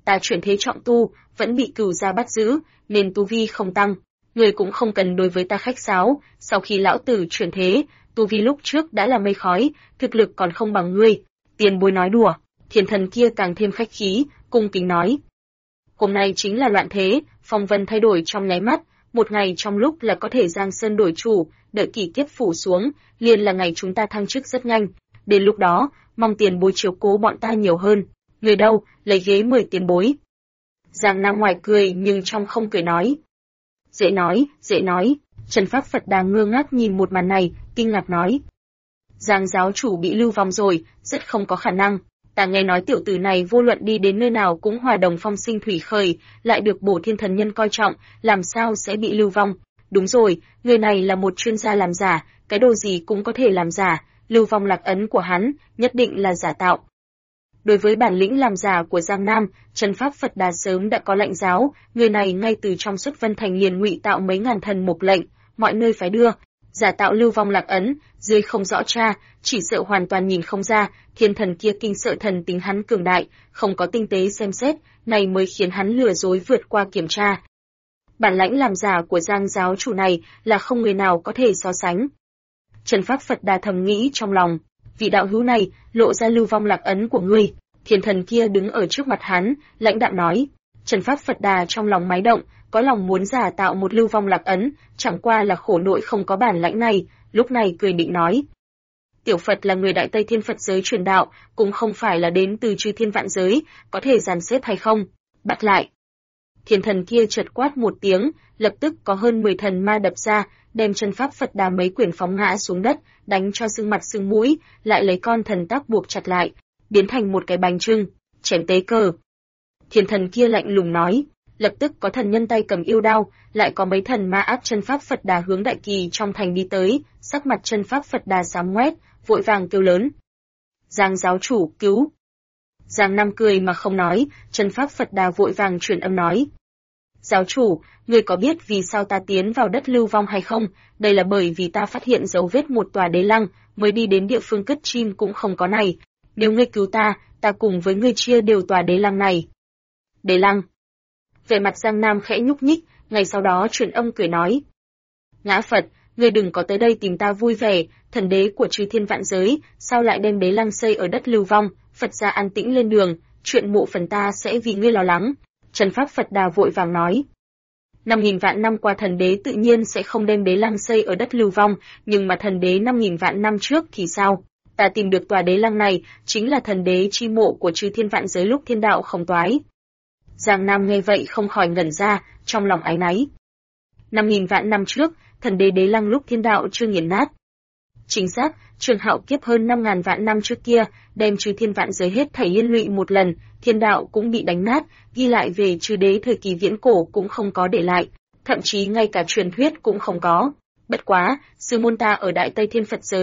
ta chuyển thế trọng tu, vẫn bị Cửu gia bắt giữ, nên tu vi không tăng. Người cũng không cần đối với ta khách sáo, sau khi lão tử chuyển thế, tu vi lúc trước đã là mây khói, thực lực còn không bằng ngươi. Tiền bối nói đùa, Thiên thần kia càng thêm khách khí, cung kính nói. Hôm nay chính là loạn thế, phong vân thay đổi trong nháy mắt, một ngày trong lúc là có thể Giang Sơn đổi chủ, đợi kỷ kiếp phủ xuống, liền là ngày chúng ta thăng chức rất nhanh. Đến lúc đó, mong tiền bối chiếu cố bọn ta nhiều hơn. Người đâu, lấy ghế mời tiền bối. Giang Nam ngoài cười nhưng trong không cười nói. Dễ nói, dễ nói. Trần Pháp Phật Đà ngơ ngác nhìn một màn này, kinh ngạc nói. Giang giáo chủ bị lưu vong rồi, rất không có khả năng. Ta nghe nói tiểu tử này vô luận đi đến nơi nào cũng hòa đồng phong sinh thủy khởi, lại được Bổ Thiên thần nhân coi trọng, làm sao sẽ bị lưu vong? Đúng rồi, người này là một chuyên gia làm giả, cái đồ gì cũng có thể làm giả, lưu vong lạc ấn của hắn, nhất định là giả tạo. Đối với bản lĩnh làm giả của Giang Nam, Trần Pháp Phật Đà sớm đã có lệnh giáo, người này ngay từ trong Xuất Vân Thành liền ngụy tạo mấy ngàn thần mục lệnh, mọi nơi phải đưa, giả tạo lưu vong lạc ấn, dưới không rõ tra, chỉ sợ hoàn toàn nhìn không ra, thiên thần kia kinh sợ thần tính hắn cường đại, không có tinh tế xem xét, này mới khiến hắn lừa dối vượt qua kiểm tra. Bản lãnh làm giả của Giang giáo chủ này là không người nào có thể so sánh. Trần Pháp Phật Đà thầm nghĩ trong lòng, vị đạo hữu này lộ ra lưu vong lạc ấn của ngươi. Thiên thần kia đứng ở trước mặt hắn, lãnh đạm nói. Trần Pháp Phật Đà trong lòng máy động, có lòng muốn giả tạo một lưu vong lạc ấn, chẳng qua là khổ nội không có bản lãnh này, lúc này cười định nói. Tiểu Phật là người Đại Tây Thiên Phật giới truyền đạo, cũng không phải là đến từ chư thiên vạn giới, có thể dàn xếp hay không? Bắt lại. Thiên thần kia chợt quát một tiếng, lập tức có hơn 10 thần ma đập ra, đem Trần Pháp Phật Đà mấy quyển phóng ngã xuống đất, đánh cho sưng mặt sưng mũi, lại lấy con thần tác buộc chặt lại, biến thành một cái bánh trưng, chém tế cờ. Thiên thần kia lạnh lùng nói, lập tức có thần nhân tay cầm yêu đao, lại có mấy thần ma áp Chân Pháp Phật Đà hướng Đại Kỳ trong thành đi tới, sắc mặt Chân Pháp Phật Đà xám ngoét, vội vàng kêu lớn. Giang giáo chủ, cứu! Giang Nam cười mà không nói, Chân Pháp Phật Đà vội vàng truyền âm nói. Giáo chủ, ngươi có biết vì sao ta tiến vào đất lưu vong hay không? Đây là bởi vì ta phát hiện dấu vết một tòa đế lăng, mới đi đến địa phương cất chim cũng không có này. Nếu ngươi cứu ta, ta cùng với ngươi chia đều tòa đế lăng này. Đế lăng. Vẻ mặt Giang Nam khẽ nhúc nhích, ngày sau đó truyền âm cười nói. Ngã Phật, ngươi đừng có tới đây tìm ta vui vẻ, thần đế của chư thiên vạn giới, sao lại đem đế lăng xây ở đất lưu vong, Phật gia an tĩnh lên đường, chuyện mộ phần ta sẽ vì ngươi lo lắng. Trần Pháp Phật Đà vội vàng nói. 5.000 vạn năm qua thần đế tự nhiên sẽ không đem đế lăng xây ở đất lưu vong, nhưng mà thần đế 5.000 vạn năm trước thì sao? Ta tìm được tòa đế lăng này, chính là thần đế chi mộ của chư thiên vạn giới lúc thiên đạo không toái. Giang Nam nghe vậy không khỏi ngẩn ra, trong lòng áy náy. 5.000 vạn năm trước, thần đế đế lăng lúc thiên đạo chưa nghiền nát. Chính xác, Trường Hạo kiếp hơn 5.000 vạn năm trước kia, đem chư thiên vạn giới hết thảy liên lụy một lần, thiên đạo cũng bị đánh nát, ghi lại về chư đế thời kỳ viễn cổ cũng không có để lại, thậm chí ngay cả truyền thuyết cũng không có. Bất quá, sư môn ta ở Đại Tây Thiên Phật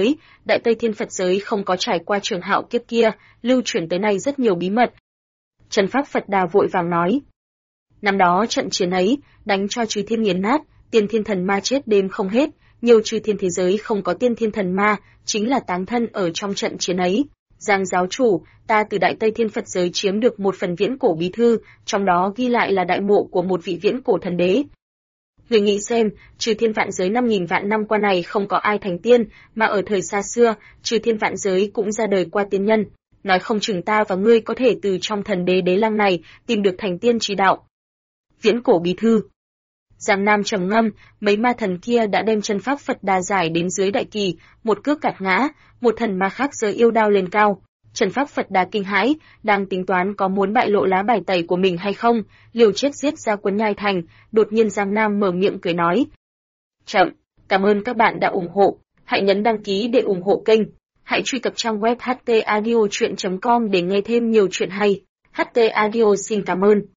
giới không có trải qua Trường Hạo kiếp kia, lưu truyền tới nay rất nhiều bí mật. Trần Pháp Phật Đà vội vàng nói. Năm đó trận chiến ấy, đánh cho chư thiên nghiền nát, tiên thiên thần ma chết đêm không hết, nhiều chư thiên thế giới không có tiên thiên thần ma, chính là táng thân ở trong trận chiến ấy. Giang giáo chủ, ta từ Đại Tây Thiên Phật giới chiếm được một phần viễn cổ bí thư, trong đó ghi lại là đại mộ của một vị viễn cổ thần đế. Người nghĩ xem, chư thiên vạn giới 5.000 vạn năm qua này không có ai thành tiên, mà ở thời xa xưa, chư thiên vạn giới cũng ra đời qua tiên nhân. Nói không chừng ta và ngươi có thể từ trong thần đế đế lăng này tìm được thành tiên trí đạo. Viễn cổ bí thư. Giang Nam trầm ngâm, mấy ma thần kia đã đem Chân Pháp Phật Đà giải đến dưới Đại Kỳ, một cước cạt ngã, một thần ma khác giơ yêu đao lên cao. Chân Pháp Phật Đà kinh hãi, đang tính toán có muốn bại lộ lá bài tẩy của mình hay không, liều chết giết ra Quân Nhai Thành, đột nhiên Giang Nam mở miệng cười nói. Chậm, cảm ơn các bạn đã ủng hộ, hãy nhấn đăng ký để ủng hộ kênh, hãy truy cập trang web htaudio.com để nghe thêm nhiều chuyện hay. HT Audio xin cảm ơn.